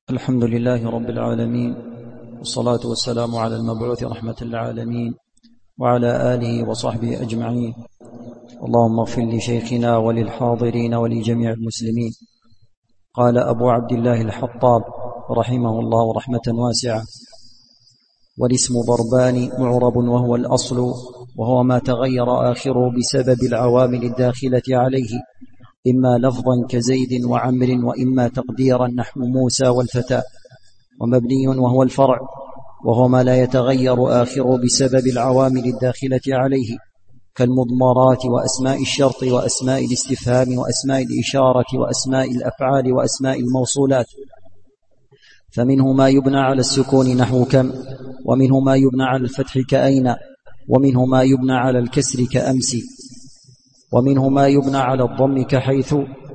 الحمد لله رب العالمين، والصلاة والسلام على المبعوث رحمة للعالمين وعلى آله وصحبه أجمعين. اللهم اغفر لشيخنا وللحاضرين ولجميع المسلمين. قال أبو عبد الله الحطاب رحمه الله رحمة واسعة: والاسم ضربان معرب وهو الأصل، وهو ما تغير آخره بسبب العوامل الداخلة عليه، إما لفظا كزيد وعمر، وإما تقديرا نحو موسى والفتى. ومبني وهو الفرع، وهو ما لا يتغير آخره بسبب العوامل الداخلة عليه، كالمضمرات وأسماء الشرط وأسماء الاستفهام وأسماء الإشارة وأسماء الأفعال وأسماء الموصولات. فمنه ما يبنى على السكون نحو كم، ومنه ما يبنى على الفتح كأين، ومنه ما يبنى على الكسر كأمس، ومنه ما يبنى على الضم كحيث،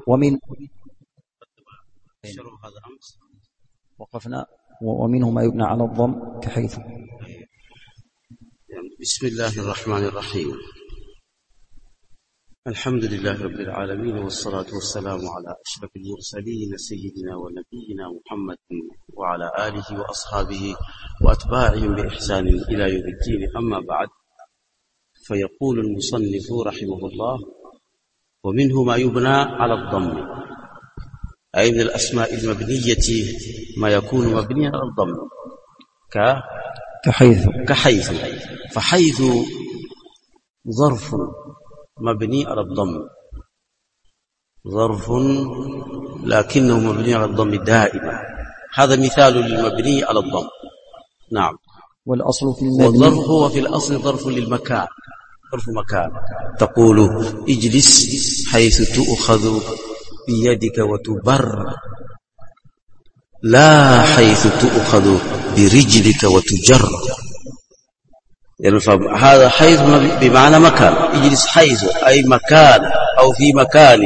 ومنه ما يبنى على الضم كحيث. بسم الله الرحمن الرحيم. الحمد لله رب العالمين، والصلاة والسلام على أشرف المرسلين سيدنا ونبينا محمد وعلى آله وأصحابه وأتباعهم بإحسان إلى يوم الدين. أما بعد، فيقول المصنف رحمه الله: ومنه ما يبنى على الضم، أي من الأسماء المبنية ما يكون مبنيا على الضم كحيث. فحيث ظرف مبني على الضم، ظرف لكنه مبني على الضم دائما. هذا مثال للمبني على الضم. نعم. والأصل في المبني، والظرف هو في الأصل ظرف للمكان، ظرف مكان. تقول اجلس حيث تؤخذ بيدك وتبر، لا حيث تؤخذ برجلك وتجر. يعني هذا حيث بمعنى مكان. اجلس حيث أي مكان أو في مكان،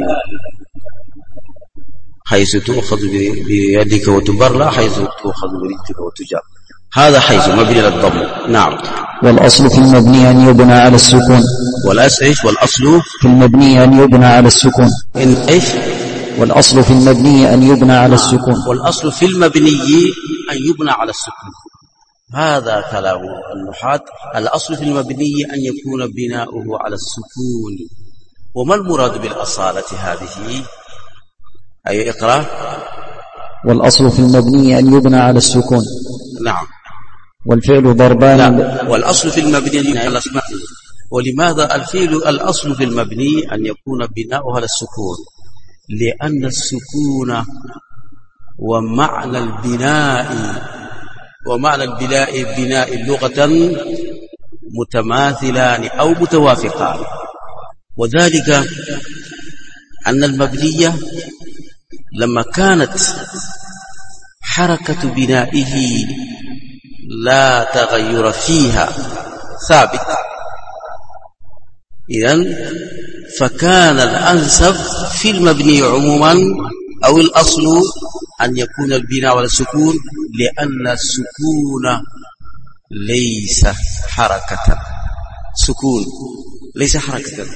حيث تؤخذ بيدك وتبر، لا حيث تؤخذ برجلك وتجر. هذا حيث مبني على الضم. نعم. والأصل في المبني أن يبنى على السكون. والأصل في المبني أن يبنى على السكون. والأصل في المبني أن يبنى على السكون. والأصل في المبني أن يبنى على السكون. هذا كلام النحاة. الأصل في المبني أن يكون بناؤه على السكون. وما المراد بالأصالة هذه؟ أي اقرأ. والأصل في المبني أن يبنى على السكون. نعم. والفعل ضربان. لا. والأصل في المبني أن يبنى على السكون. ولماذا الأصل في المبني أن يكون بناؤه على السكون؟ لأن السكون ومعنى البناء لغة متماثلان أو متوافقان. وذلك أن المبنية لما كانت حركة بنائه لا تغير فيها ثابت، إذن فكان الأنسب في المبني عموما أو الأصل أن يكون البناء على السكون، لأن السكون ليس حركة، سكون ليس حركة.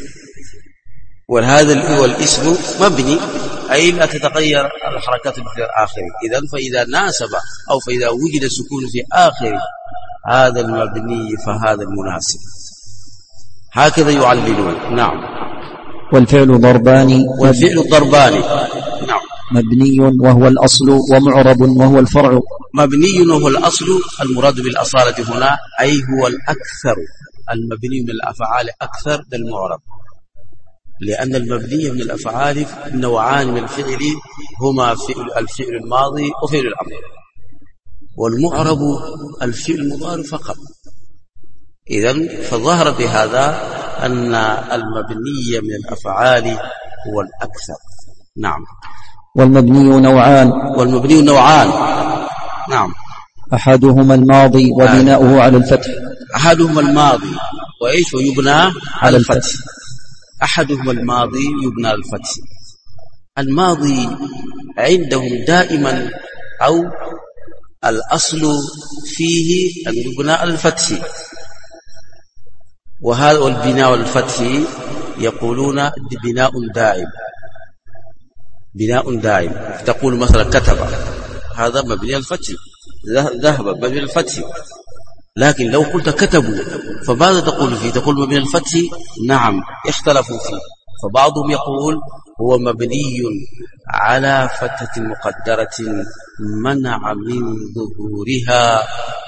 وهذا الاسم مبني، أي لا تتغير الحركات في آخره. إذن فإذا ناسب أو فإذا وجد سكون في آخر هذا المبني فهذا المناسب. هكذا يعللون. نعم. والفعل ضربان. نعم. مبني وهو الأصل، ومعرب وهو الفرع. مبني وهو الأصل، المراد بالأصالة هنا أي هو الأكثر. المبني من الأفعال أكثر من المعرب، لأن المبني من الأفعال نوعان من الفعل، هما الفعل الماضي وفعل الأمر، والمعرب الفعل المضارع فقط. إذن فظهر بهذا أن المبني من الأفعال هو الأكثر. نعم. والمبني نوعان. نعم. أحدهما الماضي وبناؤه على الفتح. أحدهما الماضي ويبنى على الفتح. أحدهما الماضي يبنى على الفتح. الماضي عندهم دائما أو الأصل فيه أن يبنى على الفتح، وهذا البناء على الفتح يقولون بناء دائم. تقول مثلا كتب، هذا مبني الفتح، ذهب مبني الفتح. لكن لو قلت كتبوا فماذا تقول فيه؟ تقول مبني الفتح؟ نعم، اختلفوا فيه، فبعضهم يقول هو مبني على فتحة مقدرة منع من ظهورها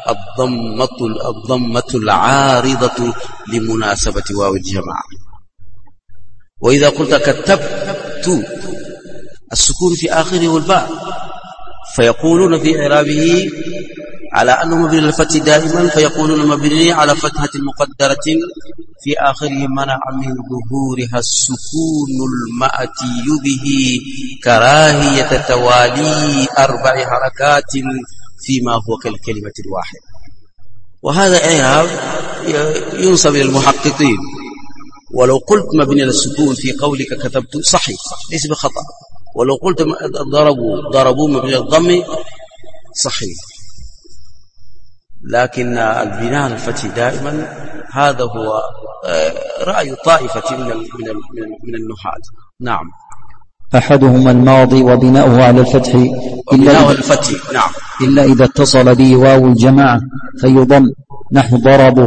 الضمة العارضة لمناسبة واو الجماعة. وإذا قلت كتبت السكون في آخره والباء، فيقولون في إعرابه على أنه مبني الفتح دائما، فيقولون مبني على فتحة مقدرة في آخره منع من ظهورها السكون المأتي به كراهية توالي 4 حركات فيما هو كالكلمة الواحدة. وهذا إعراب ينسب إلى المحققين. ولو قلت مبني للسكون في قولك كتبت صحيح ليس بخطأ، ولو قلت ضربوا مبني للضم صحيح. لكن البناء على الفتح دائما هذا هو رأي طائفة من النحاة. نعم. أحدهما الماضي وبناؤه على الفتح نعم، إلا إذا اتصل به واو الجماعة فيضم، نحو ضربوا،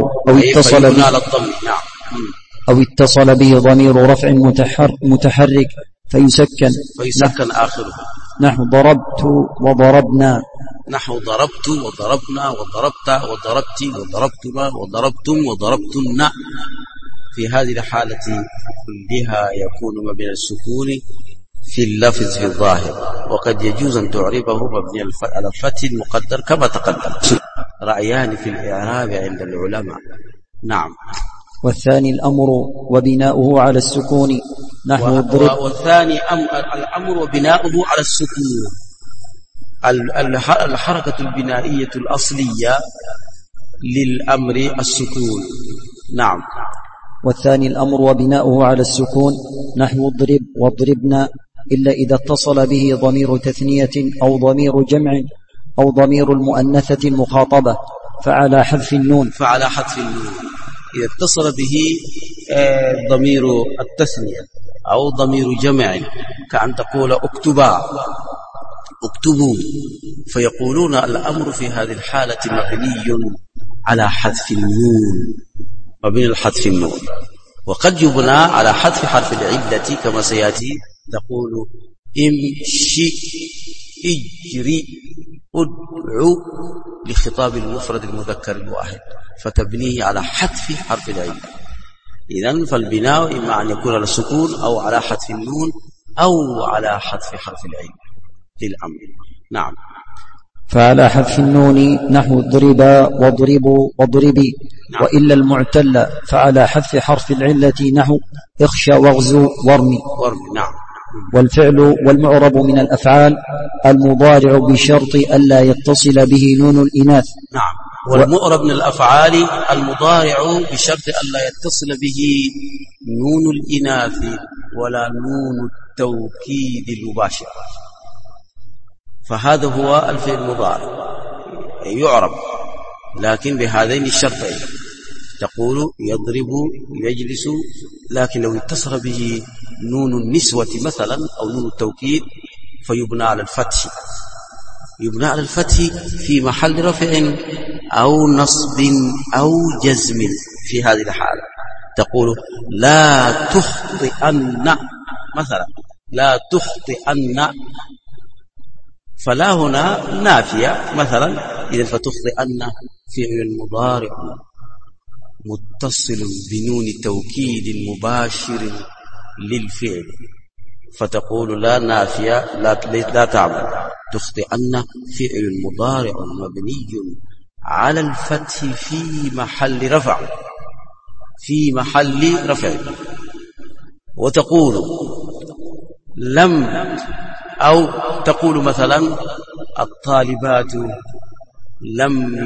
أو اتصل به ضمير رفع متحرك فيسكن آخره، نحو ضربت وضربنا، نحو ضربت وضربنا وضربت وضربت وضربتما وضربتم وضربتن. في هذه الحالة كلها يكون مبني السكون في اللفظ في الظاهر، وقد يجوز أن تعربه مبني على الفتح المقدر كما تقدم. رأيان في الإعراب عند العلماء. نعم. والثاني الأمر وبناؤه على السكون، نحو الضرب. والثاني الأمر وبناؤه على السكون، الحركة البنائية الأصلية للأمر السكون. نعم. والثاني الأمر وبناؤه على السكون، نحو اضرب واضربنا، إلا إذا اتصل به ضمير تثنية أو ضمير جمع أو ضمير المؤنثة المخاطبة فعلى حذف النون. إذا اتصل به ضمير التثنية أو ضمير جمع، كأن تقول اكتبوا، فيقولون الأمر في هذه الحالة مبني على حذف النون، مبني على حذف النون. وقد يبنى على حذف حرف العلة كما سيأتي، تقول امشي، اجري، ادعو، لخطاب المفرد المذكر الواحد، فتبنيه على حذف حرف العلة. إذن فالبناء إما أن يكون على السكون أو على حذف النون أو على حذف حرف العلة للأمر. نعم. فعلى حذف النون نحو اضربا واضربوا واضربي. نعم. وإلا المعتل فعلى حذف حرف العلة نحو اخشى واغزو وارمي. نعم. والفعل والمعرب من الأفعال المضارع بشرط ألا يتصل به نون الإناث. نعم. والمعرب من الأفعال المضارع بشرط ألا يتصل به نون الإناث ولا نون التوكيد المباشر. فهذا هو الفعل المضارع يعرب لكن بهذين الشرطين، تقول يضرب يجلس، لكن لو اتصل به نون النسوة مثلا أو نون التوكيد فيبنى على الفتح، يبنى على الفتح في محل رفع أو نصب أو جزم. في هذه الحالة تقول لا تخطئن مثلا، لا تخطئن، فلا هنا نافية مثلا، إذا فتخطئن فعل مضارع متصل بنون توكيد مباشر للفعل، فتقول لا نافية لا تعمل، تخطئن فعل مضارع مبني على الفتح في محل رفع، وتقول لم، أو تقول مثلا الطالبات لم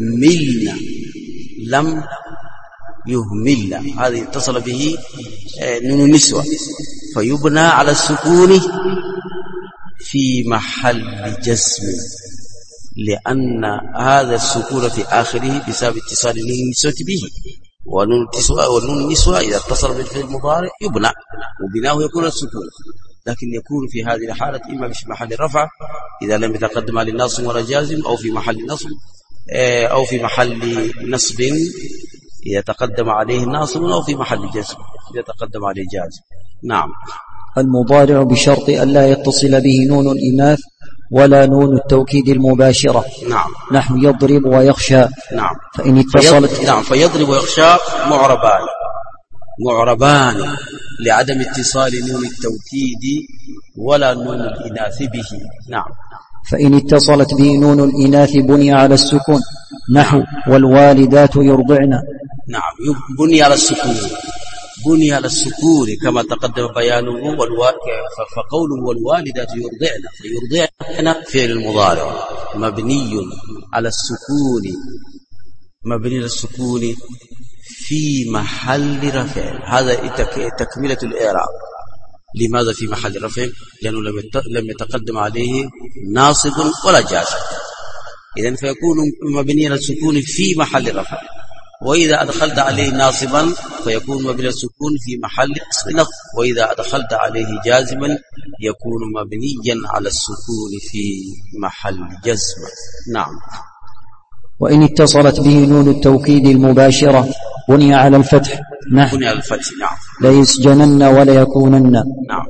يهملن، هذه اتصل به نون النسوة فيبنى على السكون في محل جزم، لأن هذا السكون في آخره بسبب اتصال نون النسوة به، ونون النسوة إذا اتصل بالفعل المضارع يبنى، وبناه يكون السكون، لكن يكون في هذه الحالة إما في محل رفع إذا لم يتقدم عليه ناصب ولا جازم، أو في محل نصب أو في محل نصب إذا تقدم عليه ناصب، أو في محل جزم إذا تقدم عليه جازم. نعم. المضارع بشرط ألا يتصل به نون الإناث ولا نون التوكيد المباشرة. نعم. نحو يضرب ويخشى. نعم. فإن اتصلت نعم. فيضرب ويخشى معربان لعدم اتصال نون التوكيد ولا نون الإناث به. نعم. فإن اتصلت به نون الإناث بني على السكون. نحو والوالدات يرضعن. نعم. بني على السكون كما تقدم بيانه. فقوله والوالدات يرضعن، فيرضعن فعل المضارع مبني على السكون في محل رفع. هذا تكملة الإعراب. لماذا في محل رفع؟ لأنه لم يتقدم عليه ناصب ولا جازم، إذن فيكون مبني على السكون في محل رفع. وإذا أدخلت عليه ناصبا فيكون مبني على السكون في محل نصب، وإذا أدخلت عليه جازما يكون مبنيا على السكون في محل جزم. نعم. وإن اتصلت به نون التوكيد المباشرة بني على الفتح. نعم. بني على الفتح. نعم. ليسجنن ولا يكونن. نعم.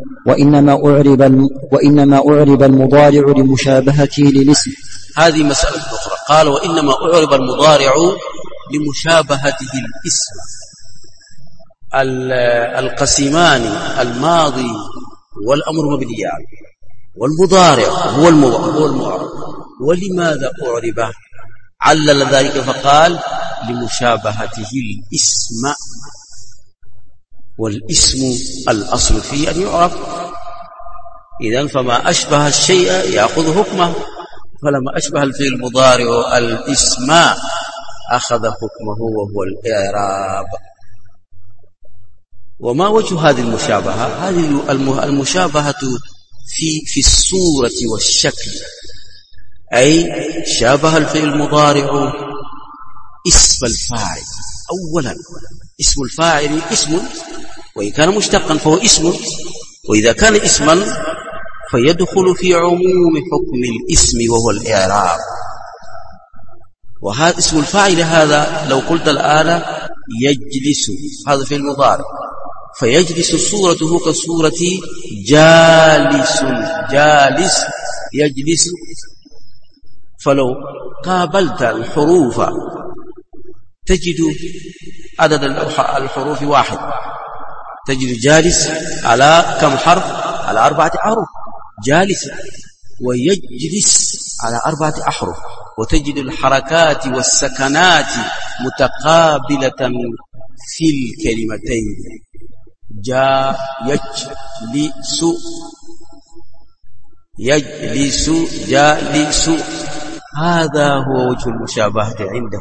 وإنما أعرب المضارع لمشابهته للاسم. هذه مسألة أخرى. قال وإنما أعرب المضارع لمشابهته الاسم. القسمان الماضي والأمر مبنيان، والمضارع هو المعرب. ولماذا أعربه؟ علل ذلك فقال لمشابهته الاسم، والاسم الأصل فيه أن يعرف. إذن فما أشبه الشيء يأخذ حكمه، فلما أشبه الفعل المضارع الاسم أخذ حكمه وهو الإعراب. وما وجه هذه المشابهة؟ هذه المشابهة في الصورة والشكل، أي شابه الفعل المضارع اسم الفاعل. أولا اسم الفاعل اسم، وإن كان مشتقا فهو اسم، وإذا كان اسما فيدخل في عموم حكم الاسم وهو الإعراب. وهذا اسم الفاعل هذا لو قلت الآن يجلس، هذا فعل مضارع، فيجلس صورته كصورة جالس يجلس. فلو قابلت الحروف تجد عدد الحروف واحد، تجد جالس على كم حرف؟ على 4 أحرف جالس، ويجلس على 4 أحرف، وتجد الحركات والسكنات متقابلة في الكلمتين. يجلس جالس، هذا هو وجه المشابهة عنده.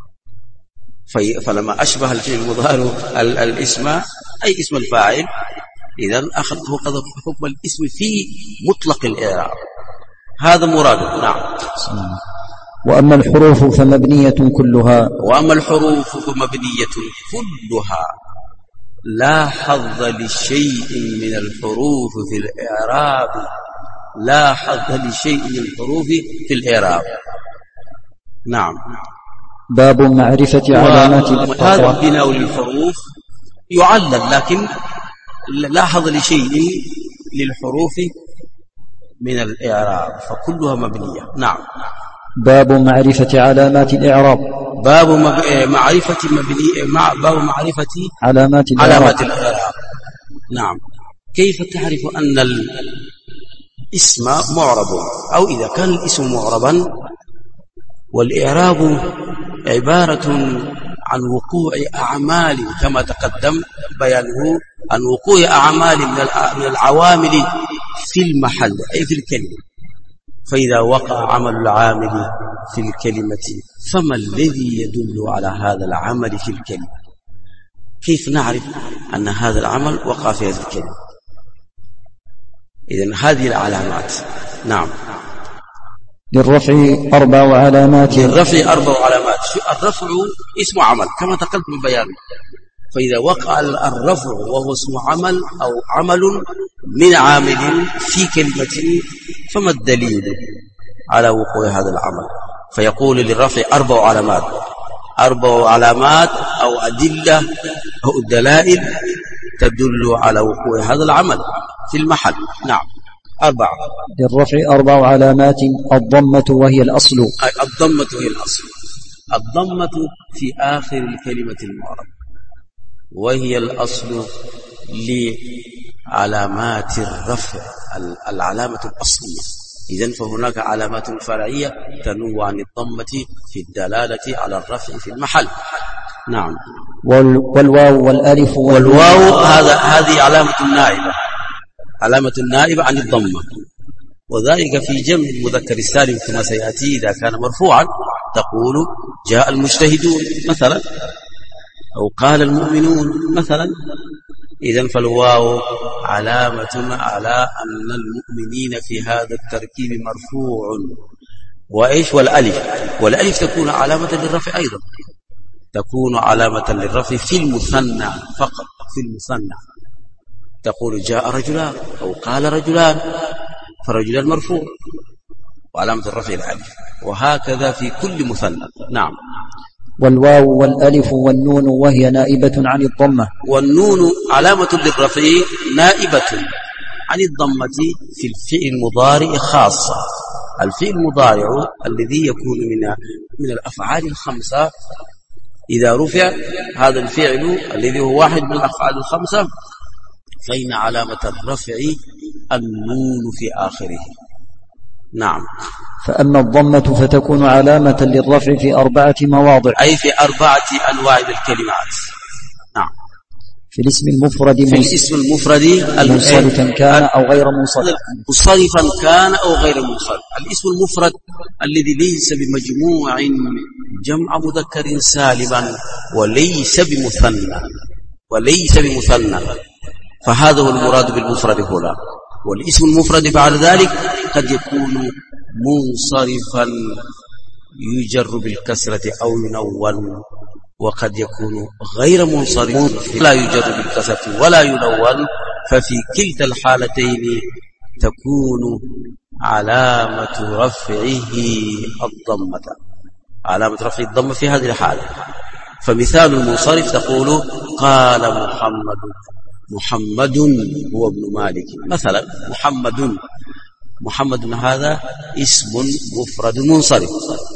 فلما أشبه الفعل المضارع الاسم أي اسم الفاعل، إذن أخذ حكم الاسم في مطلق الإعراب. هذا مراد. نعم. وأما الحروف فمبنية كلها. لا حظ لشيء من الحروف في الإعراب. لا حظ لشيء من الحروف في الإعراب. نعم. باب معرفة علامات الإعراب. هذا البناء للحروف يعلل، لكن لا حظ لشيء للحروف من الإعراب، فكلها مبنية. نعم. باب معرفة علامات الإعراب. باب معرفة علامات الإعراب. نعم. كيف تعرف أن الاسم معرب؟ أو إذا كان الاسم معربا، والإعراب عبارة عن وقوع أعمال كما تقدم بيانه، عن وقوع أعمال من العوامل في المحل أي في الكلمة. فإذا وقع عمل العامل في الكلمة فما الذي يدل على هذا العمل في الكلمة؟ كيف نعرف أن هذا العمل وقع في هذه الكلمة؟ إذن هذه العلامات. نعم. للرفع 4 علامات. الرفع اسم عمل كما تقدم بيانه. فإذا وقع الرفع وهو اسم عمل أو عمل من عامل في كلمة فما الدليل على وقوع هذا العمل؟ فيقول للرفع 4 علامات، 4 علامات أو أدلة أو دلائل تدل على وقوع هذا العمل في المحل. نعم 4. للرفع 4 علامات: الضمة وهي الأصل. الضمة هي الأصل. الضمة في آخر الكلمة المعربة وهي الأصل لعلامات الرفع، العلامة الأصلية. إذن فهناك علامات فرعية تنوع عن الضمة في الدلالة على الرفع في المحل. نعم. والواو والألف والواو هذه علامة نائبة، علامة نائبة عن الضمة، وذلك في جمع المذكر السالم كما سيأتي إذا كان مرفوعا تقول جاء المجتهدون مثلا، أو قال المؤمنون مثلا. إذن فالواو علامة على أن المؤمنين في هذا التركيب مرفوع. وإيش؟ والألف تكون علامة للرفع أيضا، تكون علامة للرفع في المثنى فقط، في المثنى تقول جاء رجلان أو قال رجلان، فرجلان مرفوع وعلامة الرفع الألف، وهكذا في كل مثنى. نعم. والواو والألف والنون وهي نائبة عن الضمة. والنون علامة للرفع نائبة عن الضمة في الفعل المضارع خاصة. الفعل المضارع الذي يكون من الأفعال الخمسة إذا رفع هذا الفعل الذي هو واحد من الأفعال الخمسة فإن علامة الرفع النون في آخره. نعم. فأما الضمة فتكون علامة للرفع في 4 مواضع، أي في 4 أنواع من الكلمات. نعم. في الاسم المفرد، في الاسم المفرد منصرفا كان أو غير منصرف، منصرفا كان أو غير منصرف. الاسم المفرد الذي ليس بمجموع جمع مذكر سالما وليس بمثنى، فهذا هو المراد بالمفرد هنا. والاسم المفرد بعد ذلك قد يكون منصرفا يجر بالكسرة أو ينون، وقد يكون غير منصرف لا يجر بالكسرة ولا ينون، ففي كلتا الحالتين تكون علامة رفعه الضمة، علامة رفع الضمة في هذه الحالة. فمثال المنصرف تقول قال محمد هو ابن مالك مثلا. محمد هذا اسم مفرد منصرف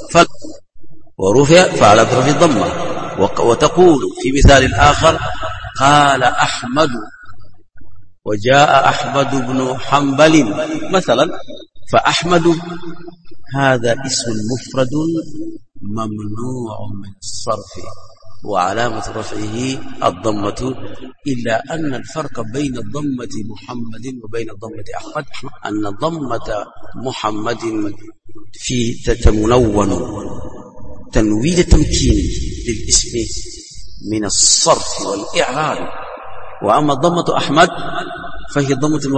ورفع فعلى رفع الضمة. وتقول في مثال آخر قال أحمد وجاء أحمد بن حنبل مثلا، فأحمد هذا اسم مفرد ممنوع من الصرف وعلامة رفعه الضمة، إلا أن الفرق بين الضمة محمد وبين الضمة أحمد أن ضمة محمد في تتمنون تنوين تمكين للاسم من الصرف والإعراب، وأما ضمة أحمد فهي ضمة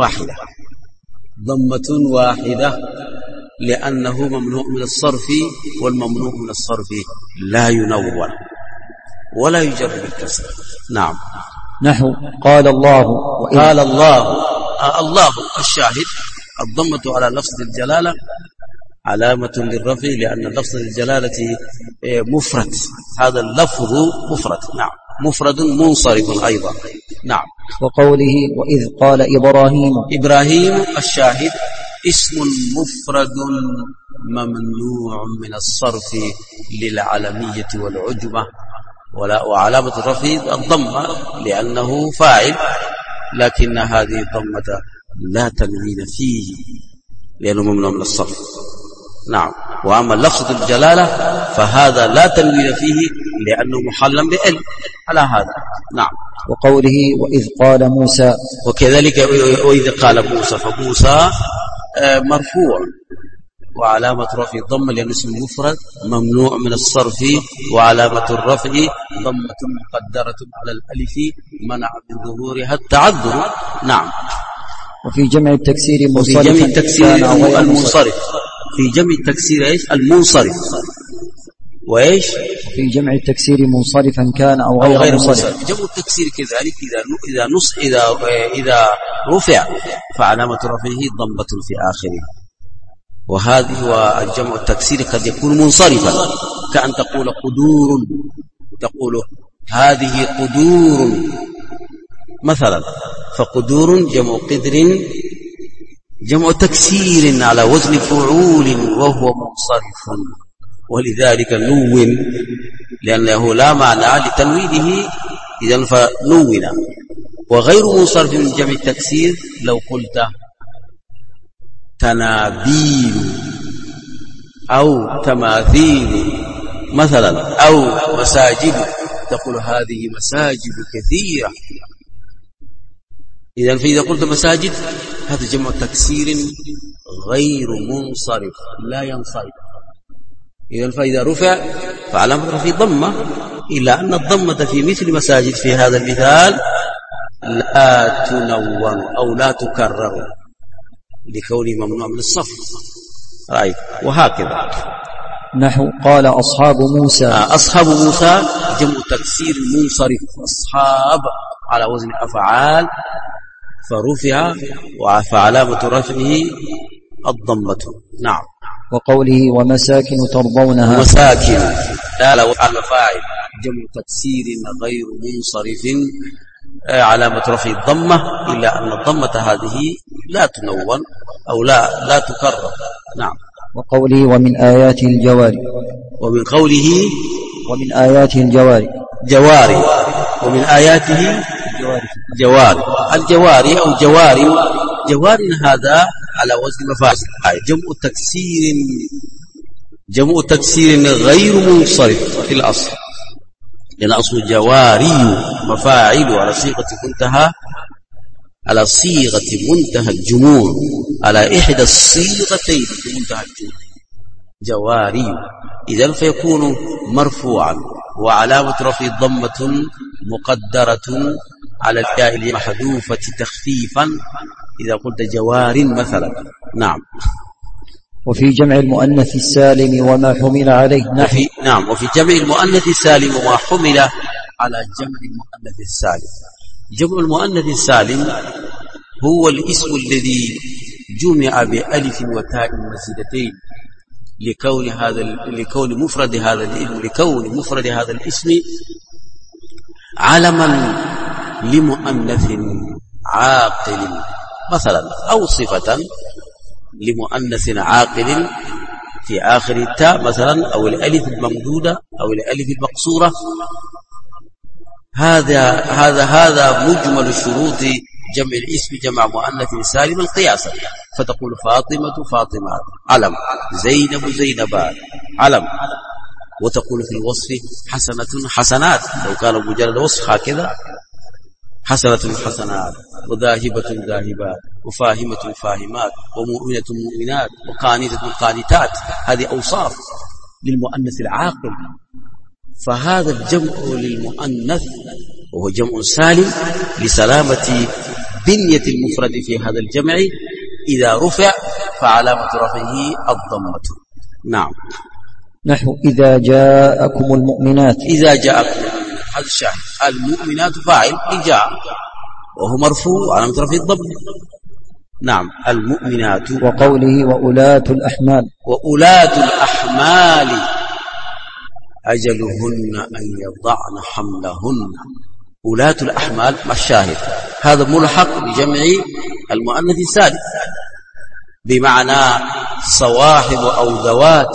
واحدة لأنه ممنوع من الصرف، والممنوع من الصرف لا ينون ولا يجر بالكسر. نعم. نحو قال الله قال الله الشاهد الضمة على لفظ الجلالة علامة للرفع لأن لفظ الجلالة مفرد، هذا اللفظ مفرد. نعم. مفرد منصرف أيضا. نعم. وقوله وإذ قال إبراهيم الشاهد اسم مفرد ممنوع من الصرف للعلمية والعجمة، وعلامة الرفع الضمة لأنه فاعل، لكن هذه الضمة لا تنوين فيه لأنه ممنوع من الصرف. نعم. وأما لفظ الجلالة فهذا لا تنوين فيه لأنه محلا بإل على هذا. نعم. وقوله وإذ قال موسى، وكذلك وإذ قال موسى، فموسى مرفوع وعلامة رفع الضمة لأن اسم المفرد ممنوع من الصرف، وعلامة الرفع ضمة مقدرة على الألف منع من ظهورها التعذر. نعم. وفي جمع التكسير المنصرف في جمع التكسير ايش؟ المنصرف. وايش؟ في جمع التكسير منصرفا كان او غير منصرف. جمع التكسير كذلك اذا رفع فعلامة رفعه ضمة في آخره. وهذه والجمع التكسير قد يكون منصرفا، كأن تقول قدور، تقول هذه قدور مثلا، فقدور جمع قدر جمع تكسير على وزن فعول وهو منصرف، ولذلك نون لأنه لا معنى لتنوينه إذن فنون. وغير منصرف من جمع التكسير لو قلت تنابيل أو تماثيل مثلا أو مساجد، تقول هذه مساجد كثيرة. إذن فإذا قلت مساجد هذا جمع تكسير غير منصرف لا ينصرف. إذن فإذا رفع فعلامة رفعه ضمة، إلا أن الضمة في مثل مساجد في هذا المثال لا تنون أو لا تكرر لكونه ممنوع من الصف. رأيت. وهكذا نحو قال أصحاب موسى. أصحاب موسى جمع تكسير منصرف، أصحاب على وزن أفعال فرفع فعلامة رفعه الضمة. نعم. وقوله ومساكن ترضونها. مساكن لا لو على فاعل جمع تكسير غير منصرف علامة رفع الضمة، إلا أن الضمة هذه لا تنون أو لا تكرر. نعم. وقوله ومن آياته الجواري. ومن قوله ومن آياته الجواري جواري، ومن آياته جواري. الجواري أو جوار هذا على وزن مفاعل، جمع تكسير غير منصرف في الأصل، لأن أصل جواري مفاعل على صيغة منتهى الجموع، على إحدى الصيغتين في منتهى الجموع جواري. إذن فيكون مرفوعا وعلامة رفعه ضمة مقدرة على الياء المحذوفة تخفيفا إذا قلت جوار مثلا. نعم. وفي جمع المؤنث السالم وما حمل عليه. نعم. وفي جمع المؤنث السالم وما حمل على جمع المؤنث السالم. جمع المؤنث السالم هو الاسم الذي جمع بألف وتاء مزيدتين لكون مفرد هذا الاسم علما لمؤنث عاقل مثلا، أو صفة لمؤنث عاقل في آخر التاء مثلا، أو الألف الممدودة أو الألف المقصورة. هذا مجمل شروط جمع الاسم جمع مؤنث سالما قياسا، فتقول فاطمة فاطمات علم، زينب زينبات علم، وتقول في الوصف حسنة حسنات لو كان مجرد وصف هكذا، حسنة حسنات، وذاهبة ذاهبات، وفاهمة فاهمات، ومؤمنة مؤمنات، وقانتة قانتات. هذه أوصاف للمؤنث العاقل. فهذا الجمع للمؤنث وهو جمع سالم لسلامة بنية المفرد في هذا الجمع، إذا رفع فعلامة رفعه الضمة. نعم. نحو إذا جاءكم المؤمنات. إذا جاءكم هذا الشاهد، المؤمنات فاعل إجاء وهو مرفوع علامة رفعه الضمة. نعم. المؤمنات. وقوله وأولاة الأحمال. وأولاة الأحمال أجلهن أن يضعن حملهن. أولاة الأحمال ما الشاهد؟ هذا ملحق بجمع المؤنث السالم بمعنى صواحب أو ذوات،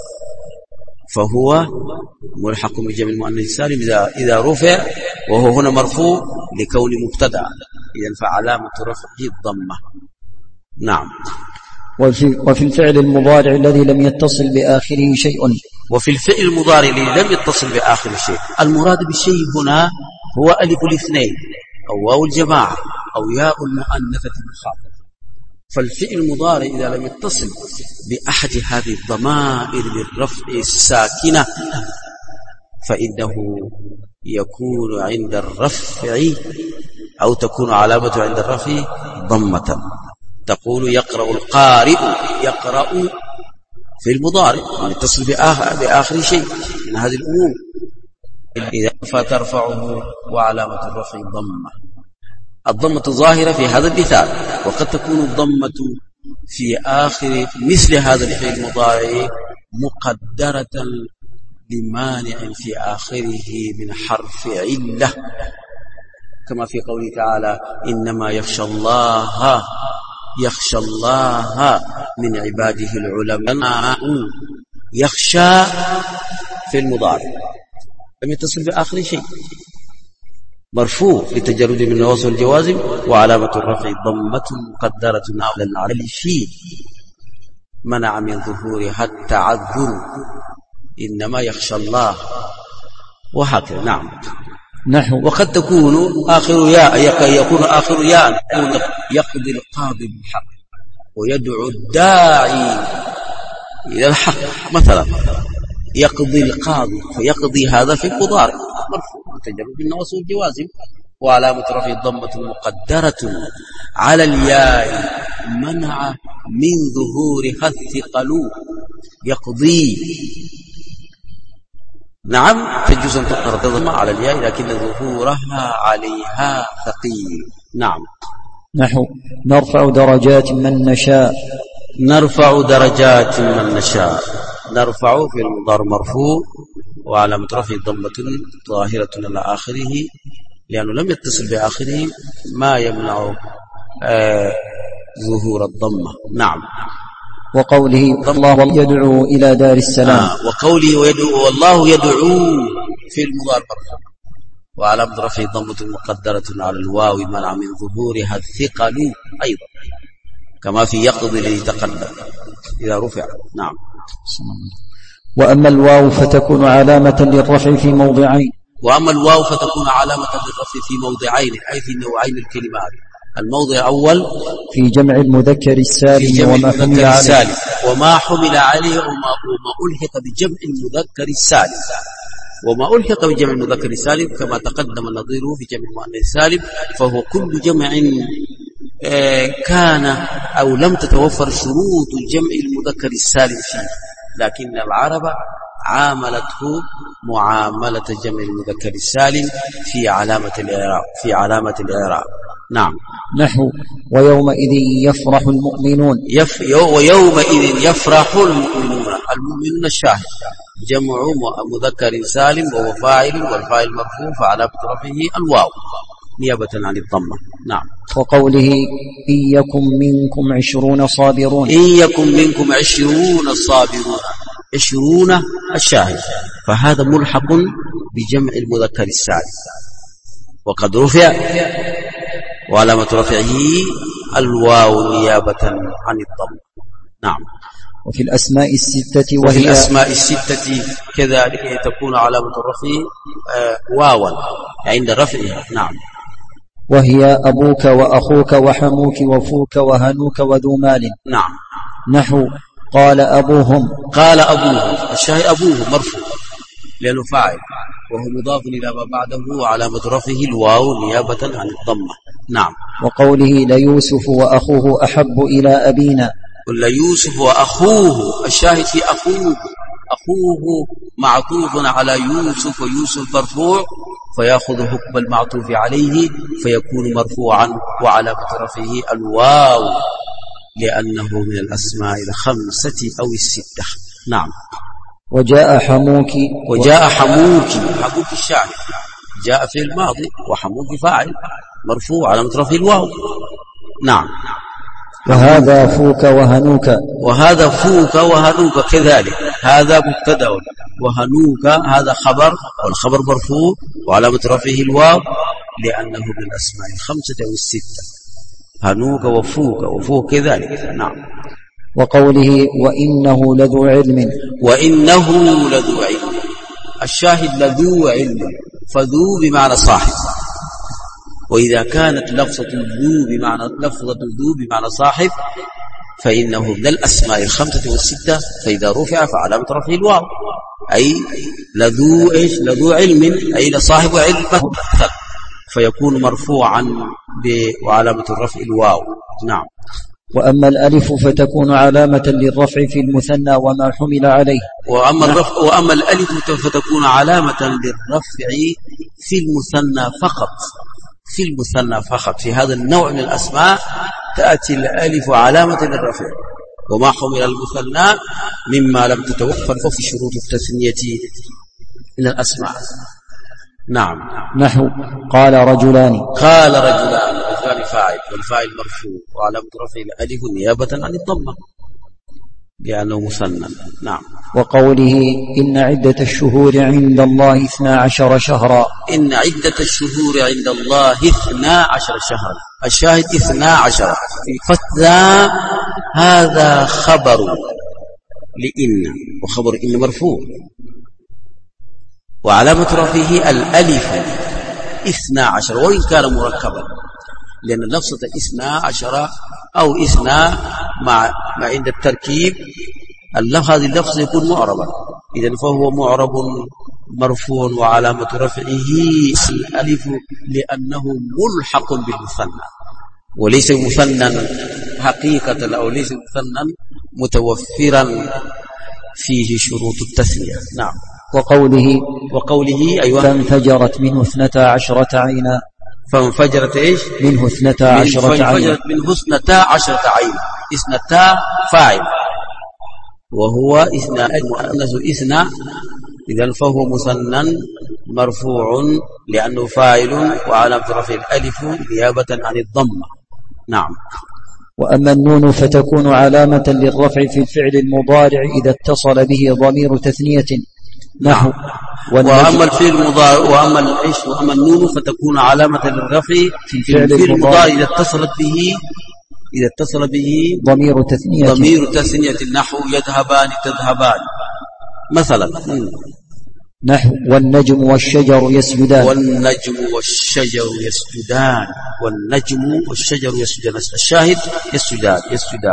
فهو ملحق بجمع المؤنث السالم إذا رفع، وهو هنا مرفوع لكون مبتدأ، إذن فعلامة رفعه الضمة. نعم. وفي الفعل المضارع الذي لم يتصل بآخره شيء. وفي الفعل المضارع الذي لم يتصل بآخر شيء، المراد بالشيء هنا هو ألف الاثنين أو واو الجماعة أو ياء المؤنثة المخاطبة. فالفعل المضارع إذا لم يتصل بأحد هذه الضمائر للرفع الساكنة فإنه يكون عند الرفع أو تكون علامة عند الرفع ضمة. تقول يقرأ القارئ، يقرأ في المضارع يتصل بآخر شيء من هذه الأمور، إذا فترفعه وعلامة الرفع الضمة. الضمة ظاهرة في هذا المثال، وقد تكون الضمة في آخر مثل هذا الفعل المضارع مقدرة لمانع في آخره من حرف علة، كما في قوله تعالى إنما يخشى الله من عباده العلماء. يخشى في المضارع لم يتصل بآخر شيء، مرفوع لتجرد من النواصب والجوازم، وعلامة الرفع ضمة مقدرة على الفيل منع من ظهورها التعذر، إنما يخشى الله، وهكذا. نعم. نحو وقد تكون آخر ياء، يكون آخر ياء يقضي القاضي بالحق ويدعو الداعي إلى الحق، مثلا يقضي القاضي، فيقضي هذا في المضارع مرفوع تجرد بالنواصب والجوازم، وعلامة رفع الضمة مقدرة على الياء منع من ظهورها الثقل، يقضي. نعم، تجوز أن تقدر الضمة على الياء لكن ظهورها عليها ثقيل. نعم. نحو نرفع درجات من نشاء. نرفع درجات من نشاء، نرفع في المضارع مرفوع وعلامة رفع ضمة ظاهرة على آخره لأنه لم يتصل بآخره ما يمنع ظهور الضمة. نعم. وقوله الله يدعو إلى دار السلام. وقوله ويدعو والله يدعو في المضارع مرفوع وعلامة رفع ضمة مقدرة على الواو منع من ظهورها الثقل أيضا، كما في يقضي الذي تقدم إذا رفع. نعم. وأما الواو فتكون علامة للرفع في موضعين. وأما الواو فتكون علامة للرفع في موضعين، أي في نوعين الكلمات. الموضع الأول في جمع المذكر السالم وما حمل عليه وما ألحق بجمع المذكر السالم. وما ألحق بجمع المذكر السالم كما تقدم نظيره في جمع المؤنث السالم، فهو كل جمع كان أو لم تتوفر شروط جمع المذكر السالم فيه، لكن العرب عاملته معاملة جمع المذكر السالم في علامة الإعراب. نعم. نحو ويومئذ يفرح المؤمنون. ويومئذ يفرح المؤمنون الشاهد جمع مذكر سالم وهو فاعل، والفاعل مرفوع فعلامة رفعه الواو نيابة عن الضمة. نعم. وقوله إن يكن منكم 20 صابرون. إن يكن منكم 20 صابرون، 20 الشاهد، فهذا ملحق بجمع المذكر السالم وقد رفع وعلامة رفعه الواو نيابة عن الضم. نعم. وفي الأسماء الستة وفي الأسماء الستة كذلك تكون علامة الرفع واوا عند رفعها. نعم. وهي أبوك وأخوك وحموك وفوك وهنوك وذو مال. نعم. نحو قال أبوهم. قال أبوهم الشاهد أبوه مرفوع لأنه فاعل وهو مضاف إلى ما بعده وعلامة رفعه الواو نيابة عن الضمة. نعم. وقوله ليوسف وأخوه أحب إلى أبينا. ليوسف وأخوه الشاهد في أخوه معطوف على يوسف، ويوسف مرفوع فيأخذ حكم المعطوف عليه فيكون مرفوعا وعلامة رفعه الواو لأنه من الأسماء الخمسة أو الستة. نعم. وجاء حموك الشاهد جاء في الماضي وحموك فاعل مرفوع علامة رفعه الواو. نعم. وهذا فوك وهنوك كذلك، هذا مبتدأ وهنوك هذا خبر والخبر مرفوع وعلامة رفعه الواو لأنه من الأسماء الخمسة أو الستة، هنوك وفوك كذلك. نعم. وقوله وإنه لذو علم. الشاهد لذو علم، فذو بمعنى صاحب، وإذا كانت لفظة ذو بمعنى صاحب فإنه من الأسماء الخمسة والستة، فإذا رفع فعلامة رفعه الواو، أي لذو علم أي لصاحب علم فيكون مرفوعا وعلامة الرفع الواو. نعم. وأما الألف فتكون علامة للرفع في المثنى وما حمل عليه. وأما الألف فتكون علامة للرفع في المثنى فقط، في هذا النوع من الأسماء تأتي الألف علامة للرفع، وما حمل المثنى مما لم تتوفر ففي شروط التثنية من الأسماء. نعم. نحو قال رجلان فاعل، والفاعل مرفوع وعلامة رفعه الألف نيابة عن الضمة لأنه مثنى. نعم. وقوله إن عدة الشهور عند الله 12 شهرا. إن عدة الشهور عند الله 12 شهرا، الشاهد 12. فالذا هذا خبر لإن، وخبر إن مرفوع وعلامة رفعه الألف 12 وإن كان مركبا، لأن لفظة 12 أو 2 مع عند التركيب هذه اللفظ يكون معربا، إذن فهو معرب مرفوع وعلامة رفعه الألف لأنه ملحق بالمثنى وليس مثنى حقيقة، أو ليس مثنى متوفرا فيه شروط التثنية. نعم. وقوله أيوة فانفجرت منه 12 عينا. فانفجرت إيش؟ منه 12 عينا. فانفجرت منه 12 عينا. 2 فاعل وهو المؤنث 2، إذن فهو مثنى مرفوع لأنه فاعل وعلامة رفعه الألف نيابة عن الضمة. نعم. وأما النون فتكون علامة للرفع في الفعل المضارع إذا اتصل به ضمير تثنية. نحو وأما الفعل المضارع وأما النون فتكون علامة للرفع في الفعل المضارع إذا اتصل به ضمير تثنية. نحو يذهبان تذهبان مثلا. نحو والنجم والشجر يسجدان. الشاهد يسجدان.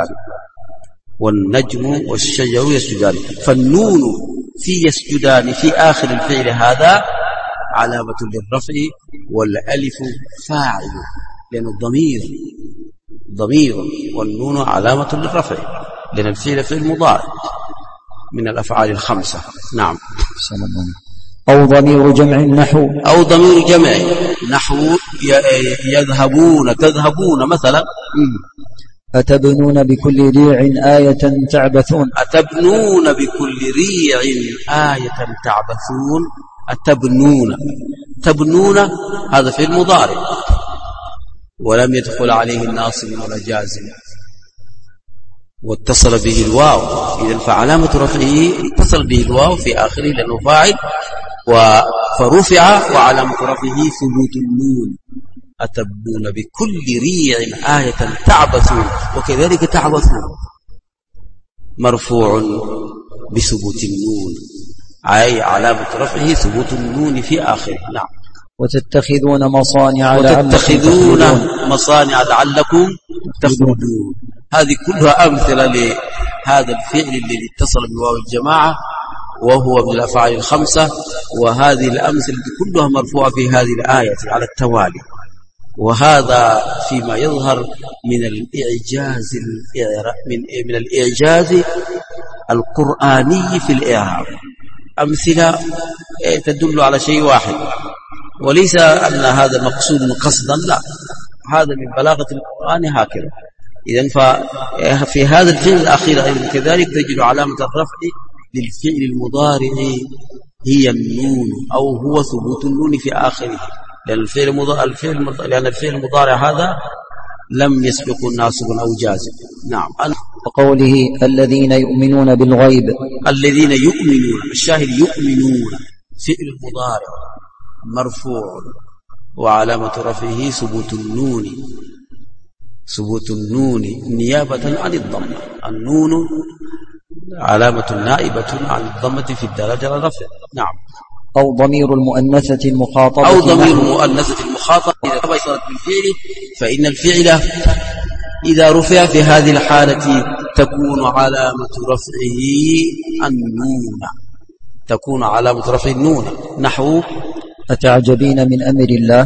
والنجم والشجر يسجدان، فالنون في يسجدان في آخر الفعل هذا علامة للرفع، والألف فاعل لأنه ضمير والنون علامة للرفع لأن الفعل فعل مضارع من الأفعال الخمسة. نعم. أو ضمير جمع نحو يذهبون تذهبون مثلا. أتبنون بكل ريع آية تعبثون. تبنون هذا فعل مضارع ولم يدخل عليه الناصب ولا جازم واتصل به الواو، إذن فعلامة رفعه اتصل به الواو في آخره لأنه فاعل فرفع وعلامة رفعه ثبوت النون. أتبنون بكل ريع آية تعبثون، وكذلك تعبثون مرفوع بثبوت النون، أي علامة رفعه ثبوت النون في آخره. نعم. وتتخذون مصانع لعلكم تخلدون. هذه كلها أمثلة لهذا الفعل الذي اتصل بواو الجماعة وهو من الأفعال الخمسة، وهذه الأمثلة كلها مرفوعة في هذه الآية على التوالي، وهذا فيما يظهر من الإعجاز القرآني في الإعراب. أمثلة تدل على شيء واحد، وليس أن هذا مقصود قصدا، لا، هذا من بلاغة القرآن هكذا. إذن ففي هذا الفعل الأخير أيضا كذلك تجد علامة الرفع للفعل المضارع هي النون، أو هو ثبوت النون في آخره، لأن الفعل المضارع هذا لم يسبق ناصب أو جازم. نعم. وقوله الذين يؤمنون بالغيب. الشاهد يؤمنون فعل المضارع مرفوع وعلامة رفعه ثبوت النون نيابة عن الضمة. النون علامة نائبة عن الضمة في الدرجة على الرفع. نعم. أو ضمير المؤنثة المخاطبة إذا تبصرت بالفعل، فإن الفعل إذا رفع في هذه الحالة تكون علامة رفعه النون. نحو أتعجبين من أمر الله.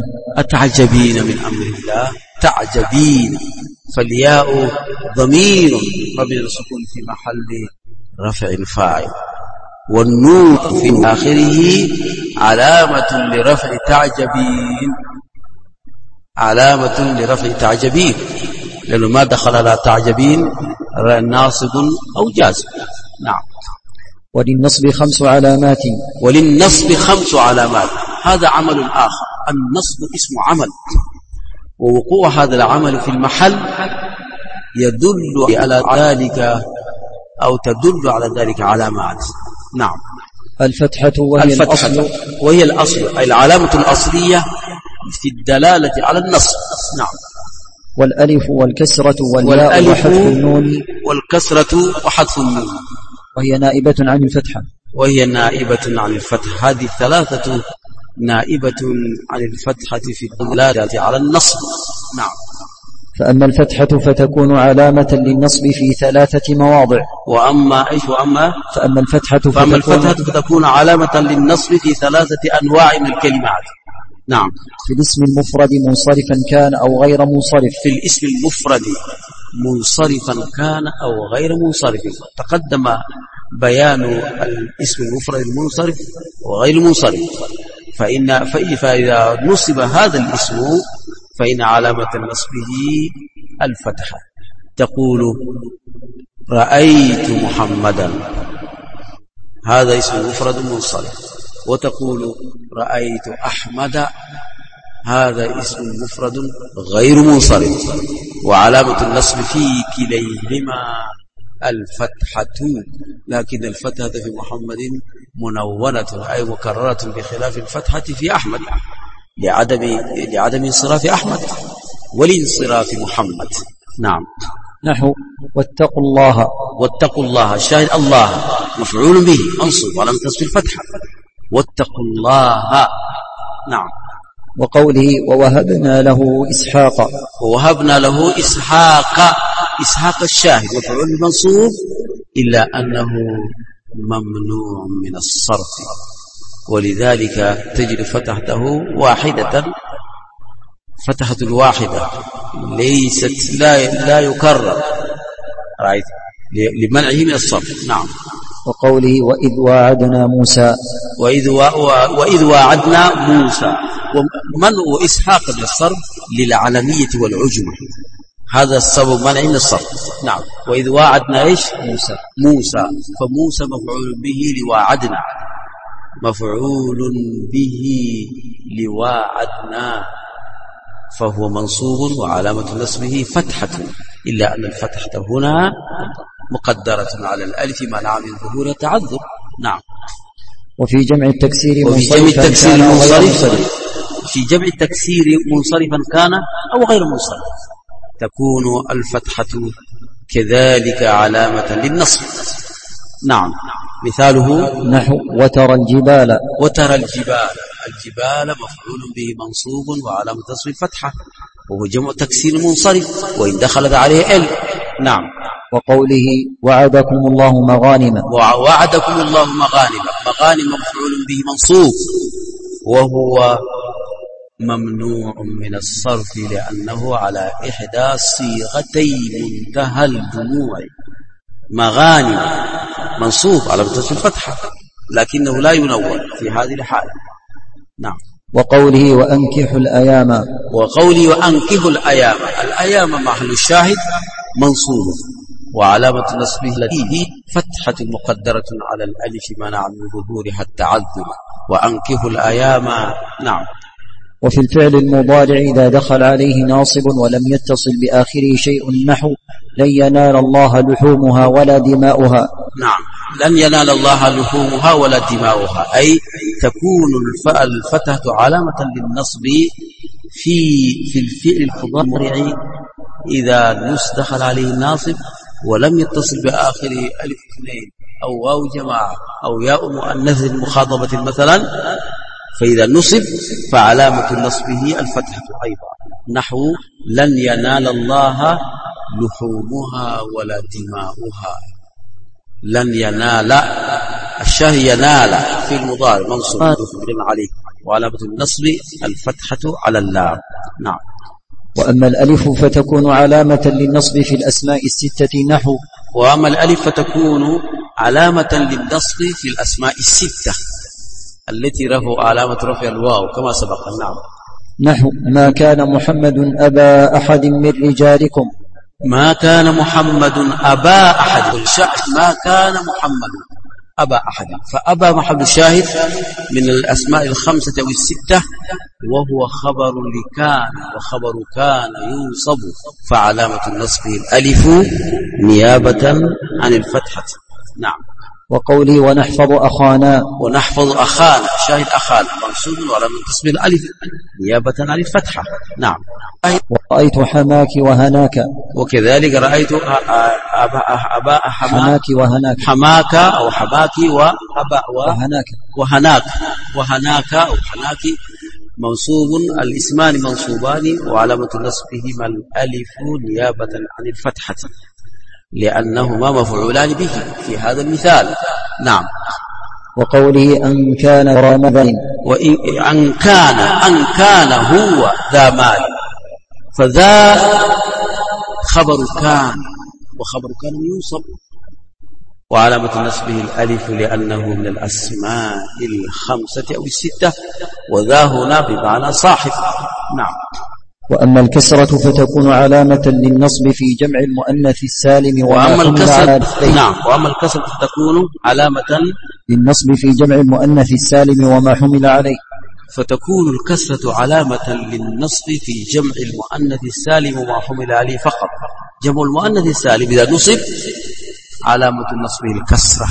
تعجبين، فالياء ضمير مبني للسكون في محل رفع فاعل، والنون في آخره علامة لرفع تعجبين. لأنه ما دخل على تعجبين ناصب أو جازم. نعم. وللنصب 5 علامات. وللنصب 5 علامات، هذا عمل آخر. النصب اسم عمل، ووقوع هذا العمل في المحل يدل على ذلك أو تدل على ذلك علامات. نعم. الفتحة وهي الأصل، أي العلامة الأصلية في الدلالة على النصب. نعم. والألف والكسرة والياء وحذف النون. والكسرة وحذف النون، وهي نائبة عن الفتحة. وهي نائبة عن الفتحة. هذه الثلاثة نائبة عن الفتحة في الدلالة على النصب. نعم. فأما الفتحة فتكون علامة للنصب في 3 مواضع. فأما الفتحة فتكون علامة للنصب في 3 أنواع من الكلمات. نعم. في الاسم المفرد منصرفا كان أو غير منصرف. في الاسم المفرد منصرفا كان أو غير منصرف. تقدم بيان الاسم المفرد المنصرف وغير منصرف. فإذا نصب هذا الاسم فإن علامة نصبه الفتحة. تقول رأيت محمدا، هذا اسم مفرد منصرف. وتقول رأيت أحمد، هذا اسم مفرد غير منصرف. وعلامة النصب في كليهما الفتحة، لكن الفتحة في محمد منونة أي مكررة بخلاف الفتحة في أحمد لعدم انصراف أحمد ولانصراف محمد. نعم. نحو واتقوا الله. الشاهد الله مفعول به منصوب ولم تصف الفتحة. واتقوا الله. نعم. وقوله ووهبنا له إسحاق الشاهد مفعول منصوب إلا أنه ممنوع من الصرف، ولذلك تجد فتحته واحدة، فتحة الواحدة ليست لا يكرر، رأيت لمنعه من الصرف. نعم. وقوله وإذ واعدنا موسى. وإذ واعدنا موسى، ومنع إسحاق من الصرف للعلمية والعجمة، هذا السبب منع من الصرف. نعم. وإذ واعدنا إيش؟ موسى. فموسى مفعول به لواعدنا، مفعول به لواعدنا، فهو منصوب وعلامة نصبه فتحة، إلا أن الفتحة هنا مقدرة على الألف منع من ظهور التعذر. نعم. وفي جمع التكسير منصرفا كان أو غير منصرف تكون الفتحة كذلك علامة للنصب. نعم. مثاله نحو وترى الجبال. الجبال مفعول به منصوب وعلامة نصب الفتحة، وهو جمع تكسير منصرف وإن دخلت عليه ال. نعم. وقوله وعدكم الله مغانم. مغانم مفعول به منصوب وهو ممنوع من الصرف لأنه على إحدى صيغتي منتهى الجموع. مغانم منصوب على نصب الفتحة لكنه لا ينون في هذه الحالة. نعم. وقوله وأنكحوا الأيام. الأيام محل الشاهد منصوب وعلامة نصبه التي فتحة مقدرة على الألف منع من ظهورها التعذر. وأنكحوا الأيام. نعم. وفي الفعل المضارع إذا دخل عليه ناصب ولم يتصل بآخره شيء نحو لن ينال الله لحومها ولا دماؤها. نعم. لن ينال الله لحومها ولا دماؤها، أي تكون الفتحة علامة للنصب في الفعل المضارع إذا دخل عليه الناصب ولم يتصل بآخره ألف اثنين أو واو جماعة أو ياء مؤنث المخاطبة مثلا، فإذا نصب فعلامة نصبه الفتحة أيضا. نحو لن ينال الله لحومها ولا دماؤها. لن ينال، الشاه ينال في المضارع منصوب عليه وعلامة النصب الفتحة على اللام. نعم. وأما الألف فتكون علامة للنصب في الأسماء الستة نحو. وأما الألف فتكون علامة للنصب في الأسماء الستة التي له علامة رفع الواو كما سبق. نعم. نحو ما كان محمد أبا أحد من رجالكم. ما كان محمد أبا أحد، والشاهد ما كان محمد أبا أحد، فأبا محل الشاهد من الأسماء الخمسة والستة، وهو خبر لكان، وخبر كان ينصب فعلامة نصبه الألف نيابة عن الفتحة. نعم. وقولي ونحفظ أخانا، ونحفظ أخانا، شاهد أخانا منصوب وعلامة نصبه الألف نيابة عن الفتحة. نعم. ورأيت حماك وهناك، وكذلك رأيت أباء حماك وهناك، حماك أو حماك وهناك وهناك أو حناك منصوب، الاسمان منصوبان وعلامة نصبهما الألف نيابة عن الفتحة لأنهما مفعولان به في هذا المثال. نعم. وقوله أن كان رمضان، وأن كان هو ذا مال، فذا خبر كان، وخبر كان ينصب وعلامة نصبه الألف لأنه من الأسماء الخمسة أو الستة، وذا هنا بمعنى صاحب. نعم. وأما الكسرة فتكون علامة للنصب في جمع المؤنث السالم، وأما الكسرة فتكون علامة للنصب في جمع المؤنث السالم وما حمل عليه، فتكون الكسرة علامة للنصب في جمع المؤنث السالم وما حمل عليه فقط. جمع المؤنث السالم إذا نصب علامة نصبه الكسرة،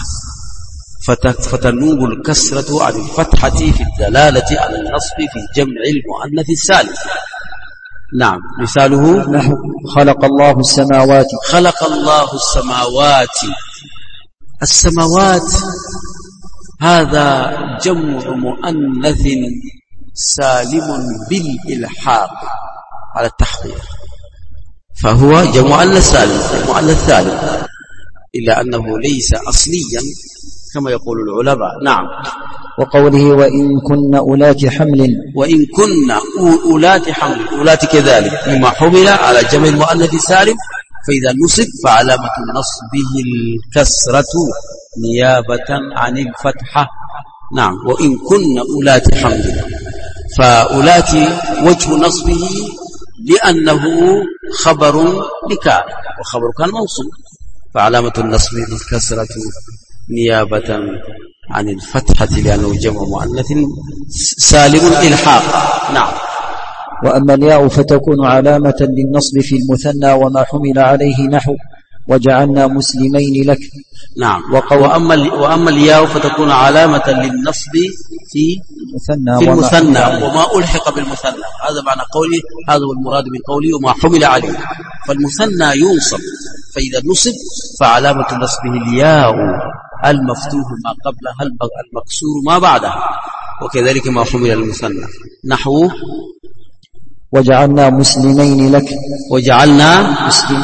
فتنوب الكسرة عن الفتحة في الدلالة على النصب في جمع المؤنث السالم. نعم. مثاله نحو خلق الله السماوات، خلق الله السماوات. السماوات هذا جمع مؤنث سالم بالإلحاق على التحقيق، فهو جمع مؤنث سالم إلا أنه ليس أصليا كما يقول العلماء. نعم. وقوله وإن كن أولات حمل، وإن كن أولات حمل، أولات كذلك مما حمل على جمع المؤنث السالم، فإذا نصب فعلامة نصبه الكسرة نيابة عن الفتحة. نعم. وإن كن أولات حمل، فأولات وجه نصبه لأنه خبر لكان، وخبر كان منصوب، فعلامة النصب الكسرة نيابة عن الفتحة لأنه جمع مؤنث سالم الإلحاق. نعم. وأما الياء فتكون علامة للنصب في المثنى وما حمل عليه نحو وجعلنا مسلمين لك. نعم. وأما الياء فتكون علامة للنصب في المثنى وما ألحق بالمثنى. هذا معنى قولي، هذا هو المراد من قولي وما حمل عليه. فالمثنى ينصب، فإذا نصب فعلامة نصبه الياء المفتوح ما قبلها المكسور ما بعدها، وكذلك ما حمل المثنى نحو وجعلنا مسلمين لك، وجعلنا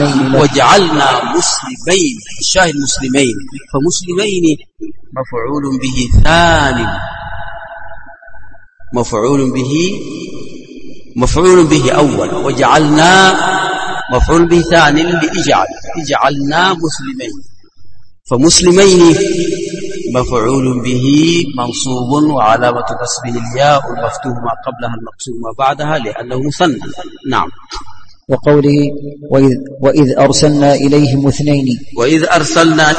مسلمين. الشاهد مسلمين، فمسلمين مفعول به ثاني، مفعول به أول، وجعلنا مفعول به ثاني اجعلنا مسلمين، فمسلمين مفعول به منصوب وعلامة نصبه الياء المفتوح ما قبلها المكسور ما بعدها لأنه مثنى. نعم. وقوله وإذ أرسلنا إليهم اثنين، وإذ أرسلنا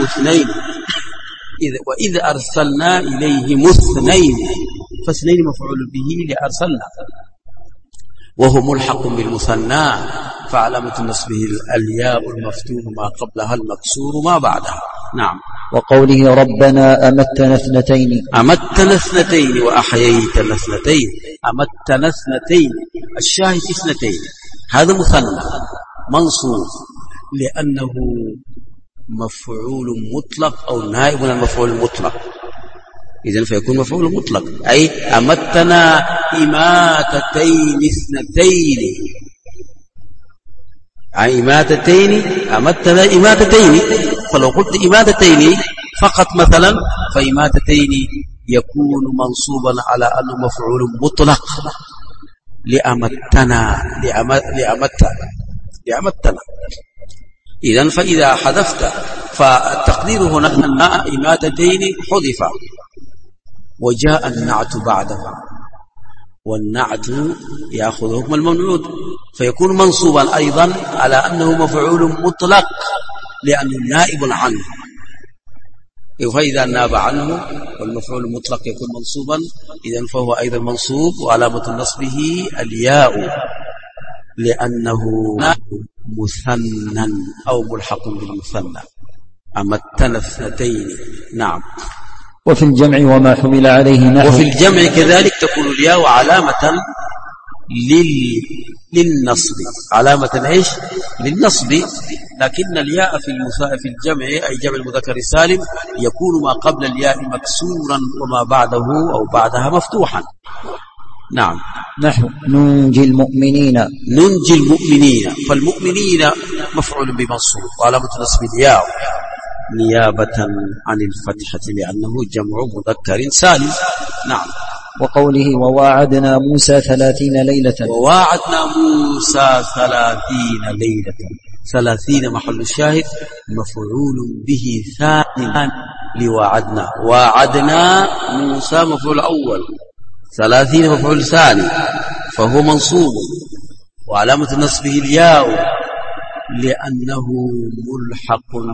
إليهم اثنين، فاثنين مفعول به لأرسلنا، وهو ملحق بالمثنى فعلامة نصبه الياء المفتوح ما قبلها المكسور ما بعدها. نعم. وقوله ربنا أمتنا اثنتين وأحييتنا اثنتين، أمتنا اثنتين، الشاهد اثنتين، هذا مثنى منصوب لأنه مفعول مطلق أو نائب عن المفعول المطلق، إذن فيكون مفعول مطلق، أي أمتنا إماتتين اثنتين، أمتنا إماتتين. فلو قلت إماتتين فقط مثلا، فإماتتين يكون منصوبا على أنه مفعول مطلق لأمتنا. إذن فإذا حذفت فالتقدير هنا أن إماتتين حذف وجاء النعت بعده، والنعت يأخذ حكم المنعوت فيكون منصوبا أيضا على أنه مفعول مطلق لأنه نائب عنه. فإذا ناب عنه والمفعول المطلق يكون منصوبا إذن فهو أيضا منصوب وعلامة نصبه الياء لأنه مثنى أو ملحق بالمثنى أما التنثنتين. نعم. وفي الجمع وما حمل عليه نحو. وفي الجمع كذلك تكون الياء علامة للنصب، علامة ايش؟ للنصب، لكن الياء في الجمع أي جمع المذكر السالم يكون ما قبل الياء مكسورا وما بعده أو بعدها مفتوحا. نعم. نحو ننجي المؤمنين. ننجي المؤمنين، فالمؤمنين مفعول بمنصوب وعلامة نصب الياء نيابة عن الفتحة لأنه جمع مذكر سالم. نعم. وقوله وواعدنا موسى 30 ليلة. وواعدنا موسى 30 ليلة، 30 محل الشاهد مفعول به ثاني لواعدنا. واعدنا موسى مفعول أول، 30 مفعول ثاني، فهو منصوب وعلامة نصبه الياء لأنه ملحق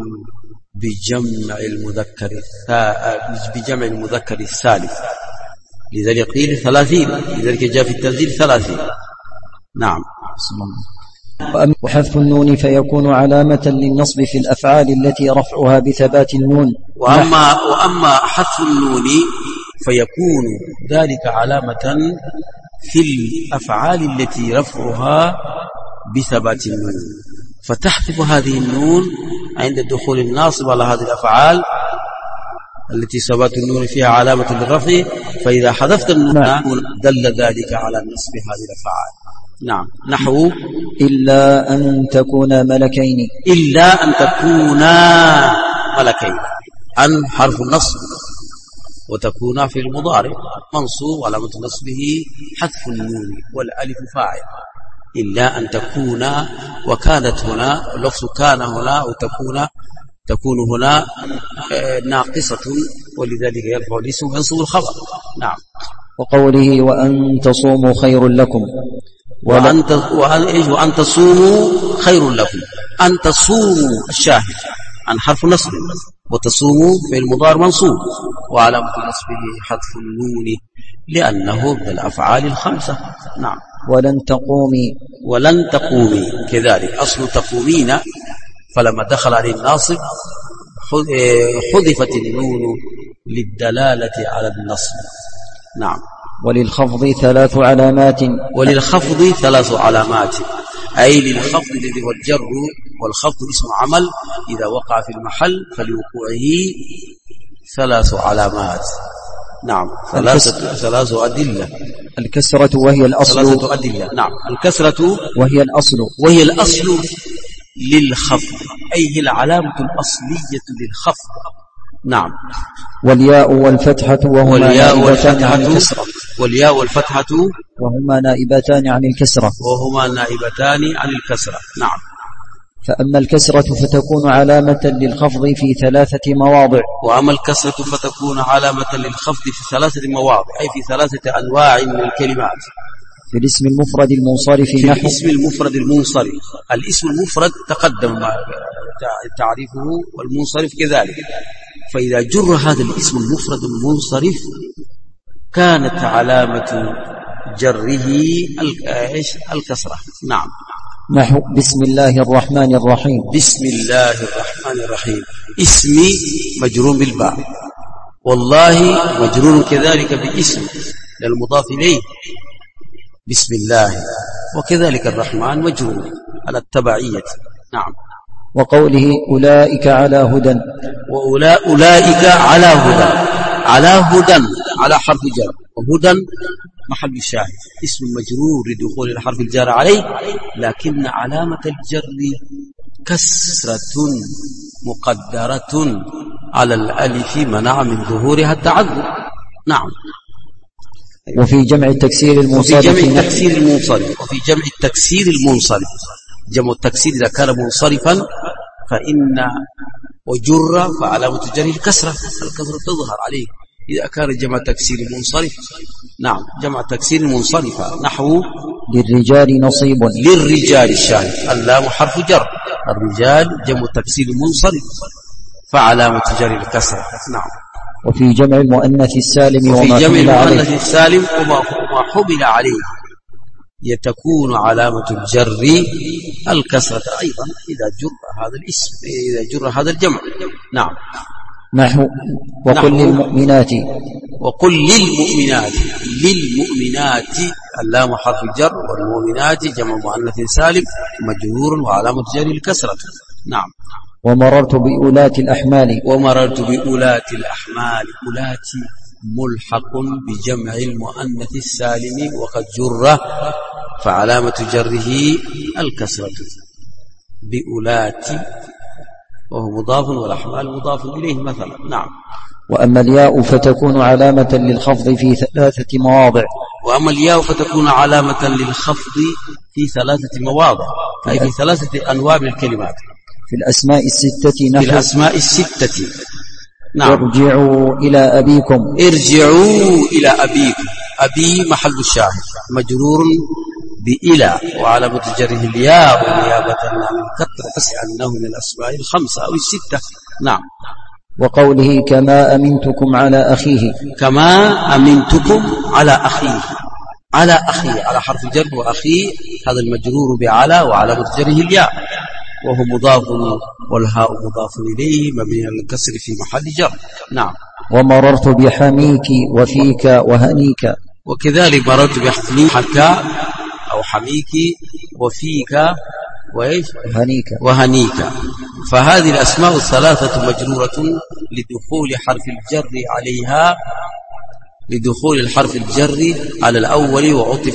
بجمع المذكر الثالث، لذلك قيل 30، لذلك جاء في التنزيل 30. نعم. وحذف النون فيكون علامة للنصب في الأفعال التي رفعها بثبات النون. وأما حذف النون فيكون ذلك علامة في الأفعال التي رفعها بثبات النون، فتحذف هذه النون عند دخول الناصب على هذه الأفعال التي ثبات النون فيها علامة للرفع، فإذا حذفت النون دل ذلك على نصب هذه الأفعال. نعم. نحو إلا أن تكون ملكين. إلا أن تكونا ملكين، أن حرف النصب وتكون في المضارع منصوب علامة نصبه حذف النون والألف فاعل. إلا أن تكون، وكانت هنا لفظ كان هنا تكون هنا ناقصة ولذلك يرفع الاسم وينصب الخبر. نعم. وقوله وأن تصوموا خير لكم. وأن تصوموا خير لكم، أن تصوموا الشاهد عن حرف نصب، وتصوموا في المضارع منصوب وعلامة نصبه حذف النون لأنه من الأفعال الخمسة. نعم. ولن تقومي كذلك أصل تقومين، فلما دخل عليه الناصب حذفت النون للدلالة على النصب. نعم. وللخفض 3 علامات. وللخفض 3 علامات، أي للخفض الذي هو الجر، والخفض اسم عمل إذا وقع في المحل فلوقوعه 3 علامات. نعم. 3 أدلة. الكسرة وهي الأصل. 3 أدلة. نعم. الكسرة وهي الأصل للخفض، أي هي العلامة الأصلية للخفض. نعم. والياء والفتحة وهما نائبتان عن الكسرة. والياء والفتحة وهما نائبتان عن الكسرة. نعم. فأما الكسرة فتكون علامة للخفض في 3 مواضع. وأما الكسرة فتكون علامة للخفض في 3 مواضع، أي في 3 أنواع من الكلمات. في الاسم المفرد المنصرف. في الاسم المفرد المنصرف، الاسم المفرد تقدم تعريفه، والمنصرف كذلك. فإذا جر هذا الاسم المفرد المنصرف كانت علامة جره الكسرة. نعم. نحو بسم الله الرحمن الرحيم. بسم الله الرحمن الرحيم اسمي مجرور بالباء، والله مجرور كذلك باسم للمضاف إليه بسم الله، وكذلك الرحمن مجرور على التبعية. نعم. وقوله أولئك على هدى. أولئك على هدى، على هدى على حرف جر، وهدى محل الشاهد اسم مجرور لدخول الحرف الجار عليه، لكن علامة الجر كسرة مقدرة على الألف منع من ظهورها التعذر. نعم. وفي جمع التكسير المنصرف. وفي جمع التكسير المنصرف، جمع التكسير إذا كان منصرفا فإن وجر فعلامة جره الكسرة تظهر عليه إذا كان جمع تكسير منصرف. نعم، جمع تكسير منصرفة نحو للرجال نصيب. للرجال الشاهد اللام حرف جر، الرجال جمع تكسير منصرف فعلامة جر الكسرة. نعم. وفي جمع المؤنث السالم وفي وما جمع حمل عليه. المؤنث السالم وما حمل عليه يتكون علامة الجر الكسرة أيضا إذا جر هذا الاسم، إذا جر هذا الجمع. نعم. نحو وقل للمؤمنات. وقل للمؤمنات، للمؤمنات اللام حرف جر، والمؤمنات جمع مؤنث سالم مجرور وعلامة جر الكسرة. نعم. ومررت بأولات الأحمال. ومررت بأولات الأحمال، أولات ملحق بجمع المؤنث السالم وقد جر فعلامة جره الكسرة. بأولات وهو مضاف والأحمال مضاف إليه مثلا. نعم. وأما الياء فتكون علامة للخفض في 3 مواضع. وأما الياء فتكون علامة للخفض في 3 مواضع، أي في 3 أنواع من الكلمات. في الأسماء الستة نحو في الأسماء الستة. نعم. ارجعوا إلى أبيكم. ارجعوا إلى أبيكم، أبي محل الشاهد مجرور بإلى وعلامة جره الياء ونيابة عن الكسر أنه من الأسماء الخمسة أو الستة. نعم. وقوله كما أمنتكم على أخيه. كما أمنتكم على أخيه، على أخيه على حرف جر، وأخيه هذا المجرور بعلى وعلامة جره الياء وهو مضاف والهاء مضاف إليه مبني على الكسر في محل جر. نعم. ومررت بحميك وفيك وهنيك. وكذلك مررت بحميك أو حميك وفيك وإيش وهنيك. فهذه الأسماء الثلاثة مجرورة لدخول حرف الجر عليها، لدخول الحرف الجر على الأول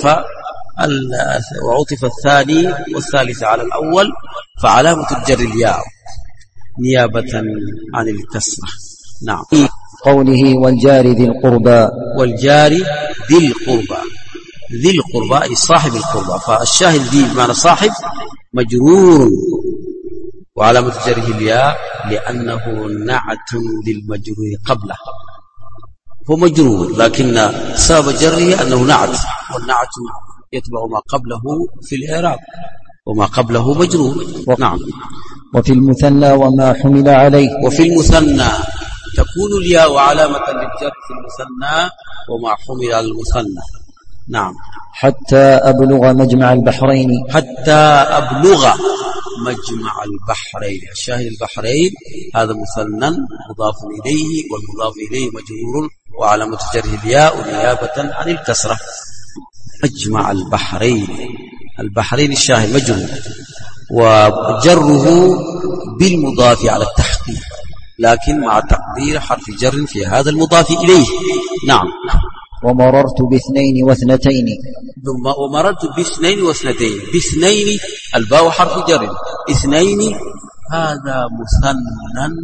وعطف الثاني والثالث على الأول، فعلامة الجر الياء نيابة عن الكسرة. نعم. قوله والجار ذي القربى. والجار ذي القربى، ذي القربى أي صاحب القربى، فالشاهد ذي بمعنى صاحب مجرور وعلامة جره الياء لأنه نعت للمجرور قبله، هو مجرور لكن سبب جره أنه نعت، والنعت يتبع ما قبله في الإعراب وما قبله مجرور. نعم. وفي المثنى وما حمل عليه. وفي المثنى تكون الياء علامة للجر في المثنى وما حمل على المثنى. نعم. حتى أبلغ مجمع البحرين. حتى أبلغ مجمع البحرين، الشاهد البحرين هذا مثنى مضاف إليه والمضاف إليه مجرور وعلامة جره الياء نيابة عن الكسرة. مجمع البحرين، البحرين الشاهد مجرور وجره بالمضاف على التحقيق لكن مع تقدير حرف جر في هذا المضاف إليه. نعم. ومررت باثنين واثنتين. ومررت باثنين واثنتين، باثنين الباء حرف جر، اثنين هذا مثنى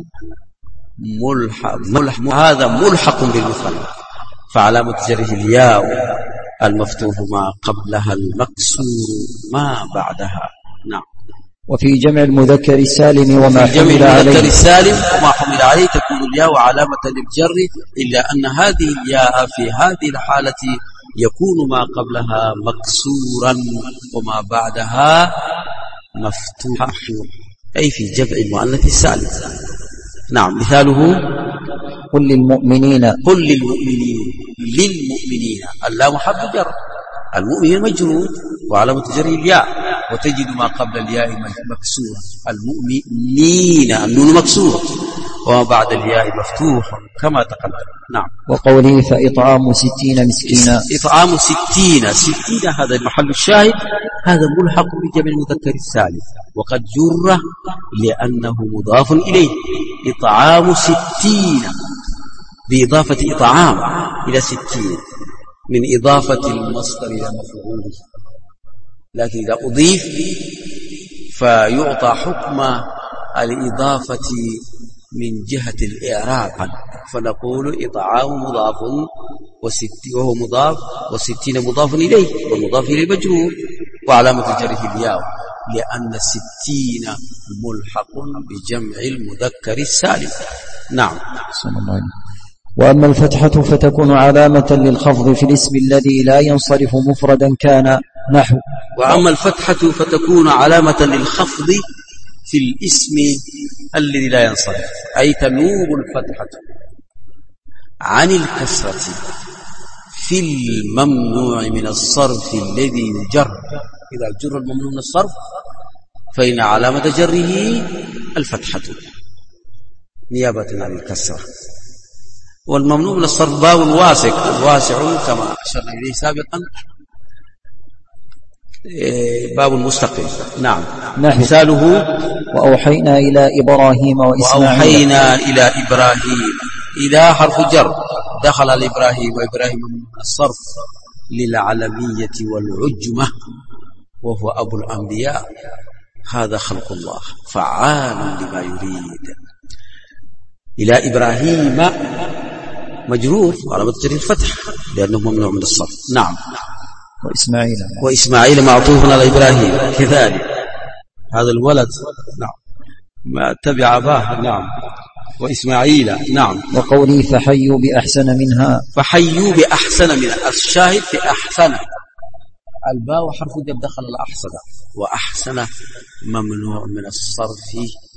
ملحق، هذا ملحق بالمثنى فعلامة جره الياء المفتوح ما قبلها المكسور ما بعدها. نعم. وفي جمع المذكر السالم وما حمل عليه. جمع المذكر السالم وما حمل عليه تكون الياء علامة للجر، إلا أن هذه الياء في هذه الحالة يكون ما قبلها مكسورا وما بعدها مفتوحا، أي في جمع المؤنث السالم. نعم. مثاله قل للمؤمنين. قل للمؤمنين، للمؤمنين اللام حرف جر، المؤمن مجرور وعلامة جره الياء وتجد ما قبل الياء مكسورة، المؤمنين النون مكسورة وما بعد الياء مفتوح كما تقدم. نعم. وقوله فإطعام 60 مسكينا. إطعام 60 هذا محل الشاهد، هذا ملحق بجمع المذكر السالم وقد جر لأنه مضاف إليه. إطعام 60 بإضافة إطعام إلى 60 من إضافة المصدر إلى مفعوله، لكن إذا أضيف فيعطى حكم الإضافة من جهة الإعراب، فنقول إطعام مضاف وهو مضاف و60 مضاف إليه والمضاف إليه مجرور وعلامة جره الياء لأن 60 ملحق بجمع المذكر السالم. نعم. وأما الفتحة فتكون علامة للخفض في الاسم الذي لا ينصرف مفردا كان نحو. وأما الفتحة فتكون علامة للخفض في الاسم الذي لا ينصرف، أي تنوب الفتحة عن الكسرة في الممنوع من الصرف الذي جر. إذا جر الممنوع من الصرف فإن علامة جره الفتحة نيابة عن الكسرة. والممنوع من الصرف باب واسع كما أشرنا إليه سابقا، باب مستقل. نعم. مثاله وأوحينا إلى إبراهيم وإسماعيل. وأوحينا إلى إبراهيم، إلى حرف جر دخل على إبراهيم، وإبراهيم من الصرف للعلمية والعجمة، وهو أبو الأنبياء. هذا خلق الله فعال لما يريد. إلى إبراهيم مجرور وعلامة جره الفتح لأنه ممنوع من الصرف. نعم. وإسماعيل معطوف على إبراهيم كذلك، هذا الولد نعم ما تبع أباه. نعم. وإسماعيل. نعم. وقولي فحيوا بأحسن منها. فحيوا بأحسن منها، الشاهد في أحسن، الباء وحرف جر دخل الأحسن، وأحسن ممنوع من الصرف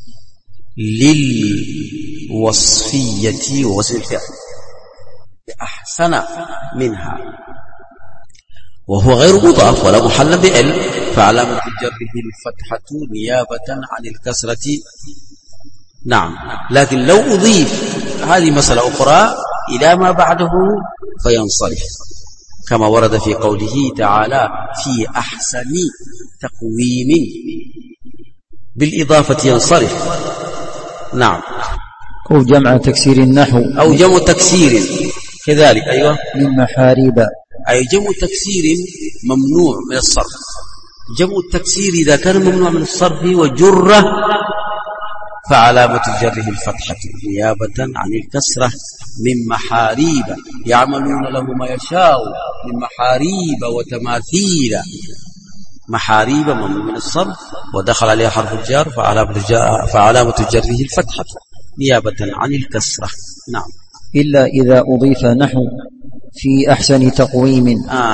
للوصفية ووزن الفعل بأحسن منها، وهو غير مضاف ولا محل بأل، فعلامة جره الفتحة نيابة عن الكسرة. نعم. لكن لو أضيف، هذه مسألة أخرى، إلى ما بعده فينصرف، كما ورد في قوله تعالى في أحسن تقويم، بالإضافة ينصرف. نعم. أو جمع تكسير النحو، أو جمع تكسير كذلك. أيوة. من محاريب، أي جمع تكسير ممنوع من الصرف. جمع التكسير إذا كان ممنوع من الصرف وجره فعلامة جره الفتحة نيابة عن الكسرة. من محاريب يعملون له ما يشاء من محاريب وتماثيل. محاريب ممنوع من الصرف ودخل عليها حرف الجر فعلامة جره الفتحة نيابة عن الكسرة. نعم. إلا إذا أضيف نحو في أحسن تقويم.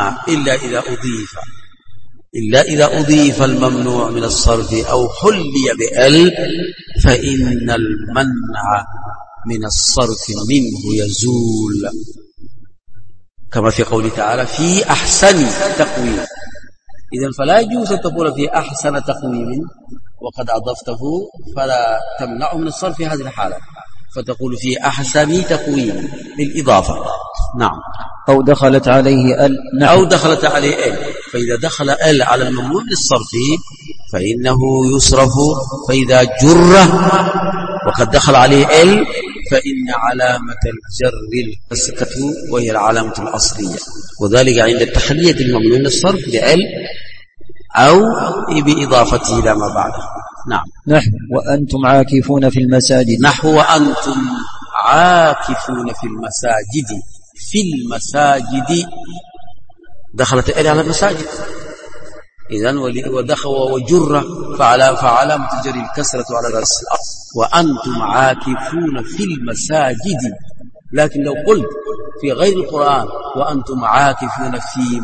إلا إذا أضيف الممنوع من الصرف أو حلي بأل فإن المنع من الصرف منه يزول، كما في قوله تعالى في أحسن تقويم. إذن فلا يجوز أن تقول في أحسن تقويم وقد أضفته، فلا تمنعه من الصرف في هذه الحالة، فتقول في أحسن تقويم بالإضافة. نعم. أو دخلت عليه ال. نعم. أو دخلت عليه ال، فإذا دخل ال على الممنوع للصرف فإنه يصرف. فإذا جره وقد دخل عليه ال فإن علامة الجر الكسرة وهي العلامة الأصلية، وذلك عند التحلية الممنوع للصرف بال أو بإضافته إلى ما بعده. نعم. نحو وأنتم عاكفون في المساجد. نحو وأنتم عاكفون في المساجد. في المساجد دخلت ال على المساجد، إذن ودخل وجر فعلامة جر الكسرة على الأصل. وأنتم عاكفون في المساجد. لكن لو قلت في غير القرآن وأنتم عاكفون في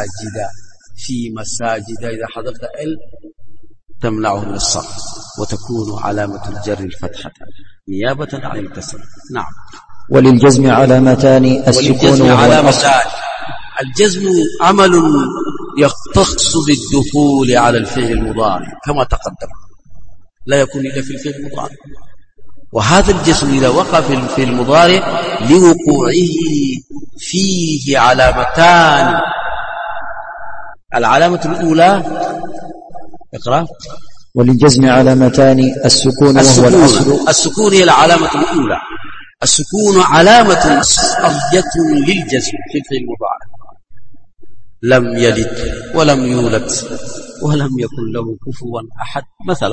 مساجد إذا حذفت ال تمنعه من الصرف وتكون علامة الجر الفتحة نيابة عن الكسر. نعم. وللجزم علامتان السكون والأصل. الجزم عمل يختص بالدخول على الفعل المضارع كما تقدم، لا يكون إلا في الفعل المضارع. وهذا الجزم إذا وقع في الفعل المضارع لوقوعه فيه علامتان. العلامة الأولى اقرأ. وللجزم علامتان السكون وهو الأصل. السكون هي العلامة الأولى. السكون علامة أصلية للجزم في الفعل المضارع. لم يلد ولم يولد ولم يكن له كفوا أحد مثلا،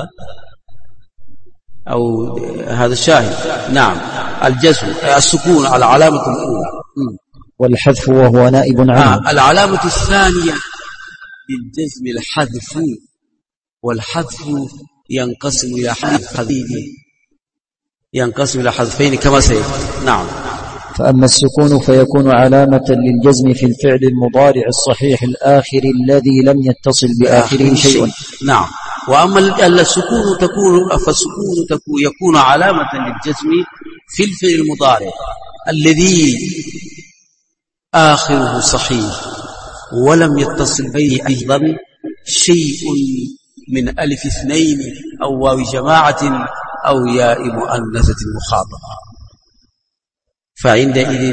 أو هذا الشاهد. نعم. الجزم السكون على العلامة الأولى. والحذف وهو نائب عنه. العلامة الثانية للجزم الحذف، والحذف ينقسم إلى حذفين كما سيأتي. نعم. فأما السكون فيكون علامة للجزم في الفعل المضارع الصحيح الآخر الذي لم يتصل بآخره شيء. نعم. وأما السكون يكون علامة للجزم في الفعل المضارع الذي آخره صحيح ولم يتصل به أيضا شيء من ألف اثنين أو واو جماعة أو ياء مؤنثة مخاطبة. فعندئذ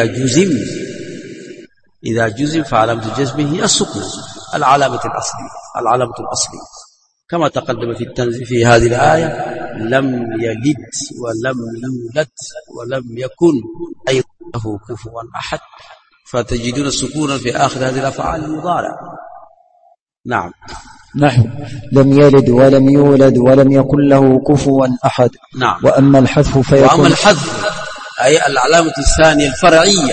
إذا جزم فعلامة الجزم هي السكون، العلامة الأصلية كما تقدم في هذه الآية: لم يلد ولم يولد ولم يكن أي له كفوا أحد. فتجدون السكون في آخر هذه الأفعال المضارع. نعم. نحو لم يلد ولم يولد ولم يكن له كفوا أحد. نعم. وأما الحذف فيكون أي العلامة الثانية الفرعية.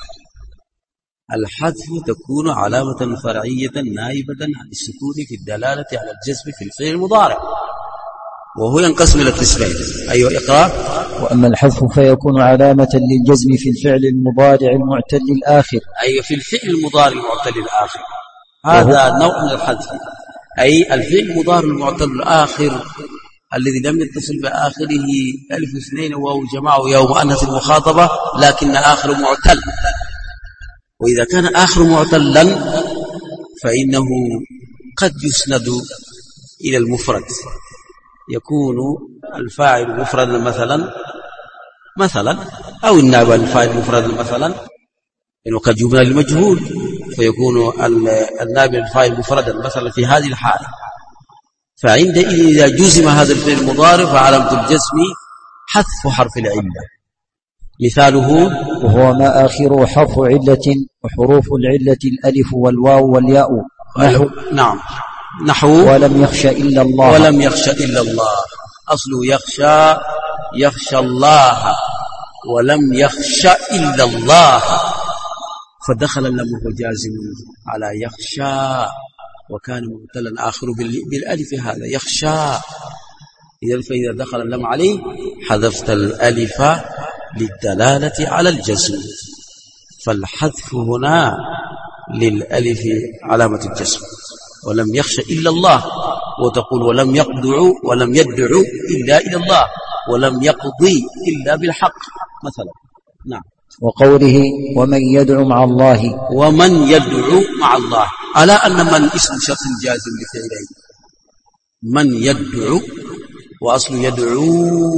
الحذف تكون علامة فرعية نائبة عن السكون في الدلالة على الجزم في الفعل المضارع، وهو ينقسم إلى قسمين. أيوة اقرأ. وأما الحذف فيكون علامة للجزم في الفعل المضارع المعتل الآخر. أيوة في الفعل المضارع المعتل الآخر، هذا نوع من الحذف. أي الفعل المضارع المعتل الآخر الذي لم يتصل بآخره ألف اثنين واو جماعة وياء مؤنث المخاطبة لكن آخر معتل. وإذا كان آخر معتلا فإنه قد يسند إلى المفرد، يكون الفاعل مفردا مثلا أو النائب الفاعل مفردا مثلا، إنه قد يبنى للمجهول فيكون النائب الفاعل مفردا مثلا في هذه الحالة. فعندئذ إذا جزم هذا الفعل المضارع فعلامة الجزم حذف حرف العلة. مثاله: وهو ما آخره حرف علة وحروف العلة الألف والواو والياء. نعم. نحو ولم يخش إلا الله. ولم يخش إلا الله، أصله يخشى الله، ولم يخش إلا الله، فدخل اللام وهو جازم على يخشى، وكان مبتلا آخر بالألف هذا يخشى. فإذا دخل اللام عليه حذفت الألف للدلالة على الجزم، فالحذف هنا للألف علامة الجزم. ولم يخش إلا الله، وتقول ولم يدعو إلا إلى الله، ولم يقضي إلا بالحق مثلا. نعم. وقوله ومن يدعو مع الله. ومن يدعو مع الله، على أن من اسم شرط جازم لفعلين. من يدعو وأصل يدعو،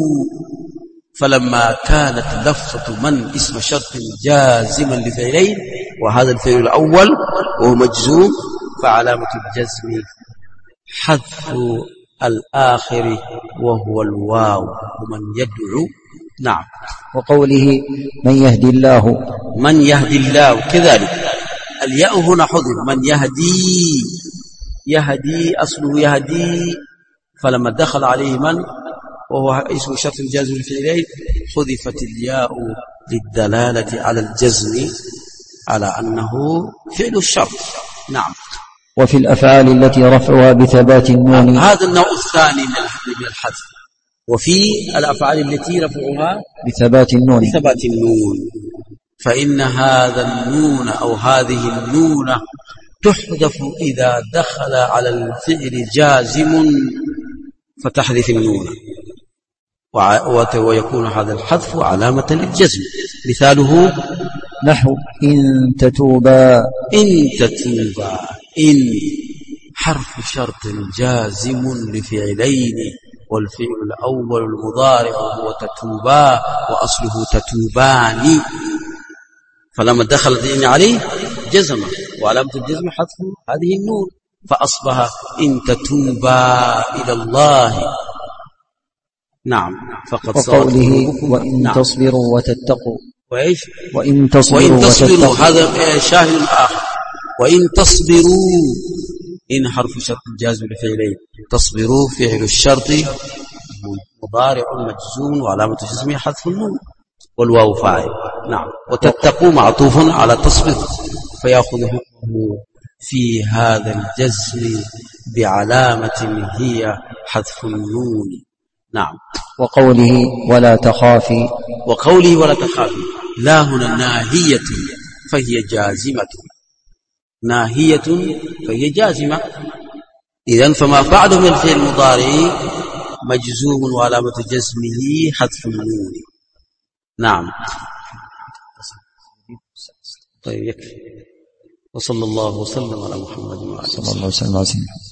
فلما كانت لفظة من اسم شرط جازما لفعلين وهذا الفعل الأول وهو مجزوم فعلامة الجزم حذف الآخر وهو الواو. ومن يدعو. نعم. وقوله من يهدي الله كذلك الياء هنا حذف. من يهدي أصله يهدي، فلما دخل عليه من وهو اسم شرط جازم للفعلين حذفت الياء للدلالة على الجزم على أنه فعل الشرط. نعم. وفي الأفعال التي رفعها بثبات النون. هذا النوع الثاني من الحذف. وفي الأفعال التي رفعها بثبات النون فإن هذا النون أو هذه النون تحذف إذا دخل على الفعل جازم فتحذف النون، ويكون هذا الحذف علامة للجزم. مثاله: نحو إن تتوبا. إن حرف شرط جازم لفعلين، والفعل الأول المضارع هو تتوبا وأصله تتوبان، فلما دخلت إن عليه جزم، وعلامة الجزم حذف هذه النون، فأصبح إن تتوبا إلى الله. نعم. فقد وقوله وإن تصبروا وتتقوا. وإيش؟ وإن تصبروا هذا شاهد آخر. وإن تصبروا، إن حرف شرط جازم لفعلين، تصبروا فعل الشرط مضارع مجزوم وعلامة جزمه حذف النون والواو فاعل. نعم. وتتقوا معطوف على تصبر، فيأخذ حكمه في هذا الجزم بعلامة هي حذف النون. نعم. وقوله ولا تخافي. لا هنا ناهية فهي جازمة، ناهية فهي جازمة. إذن فما بعده من الفعل المضارع مجزوم وعلامة جزمه حذف النون. نعم. طيب يكفي. وصلى الله وسلم على محمد وعلى آله وصحبه.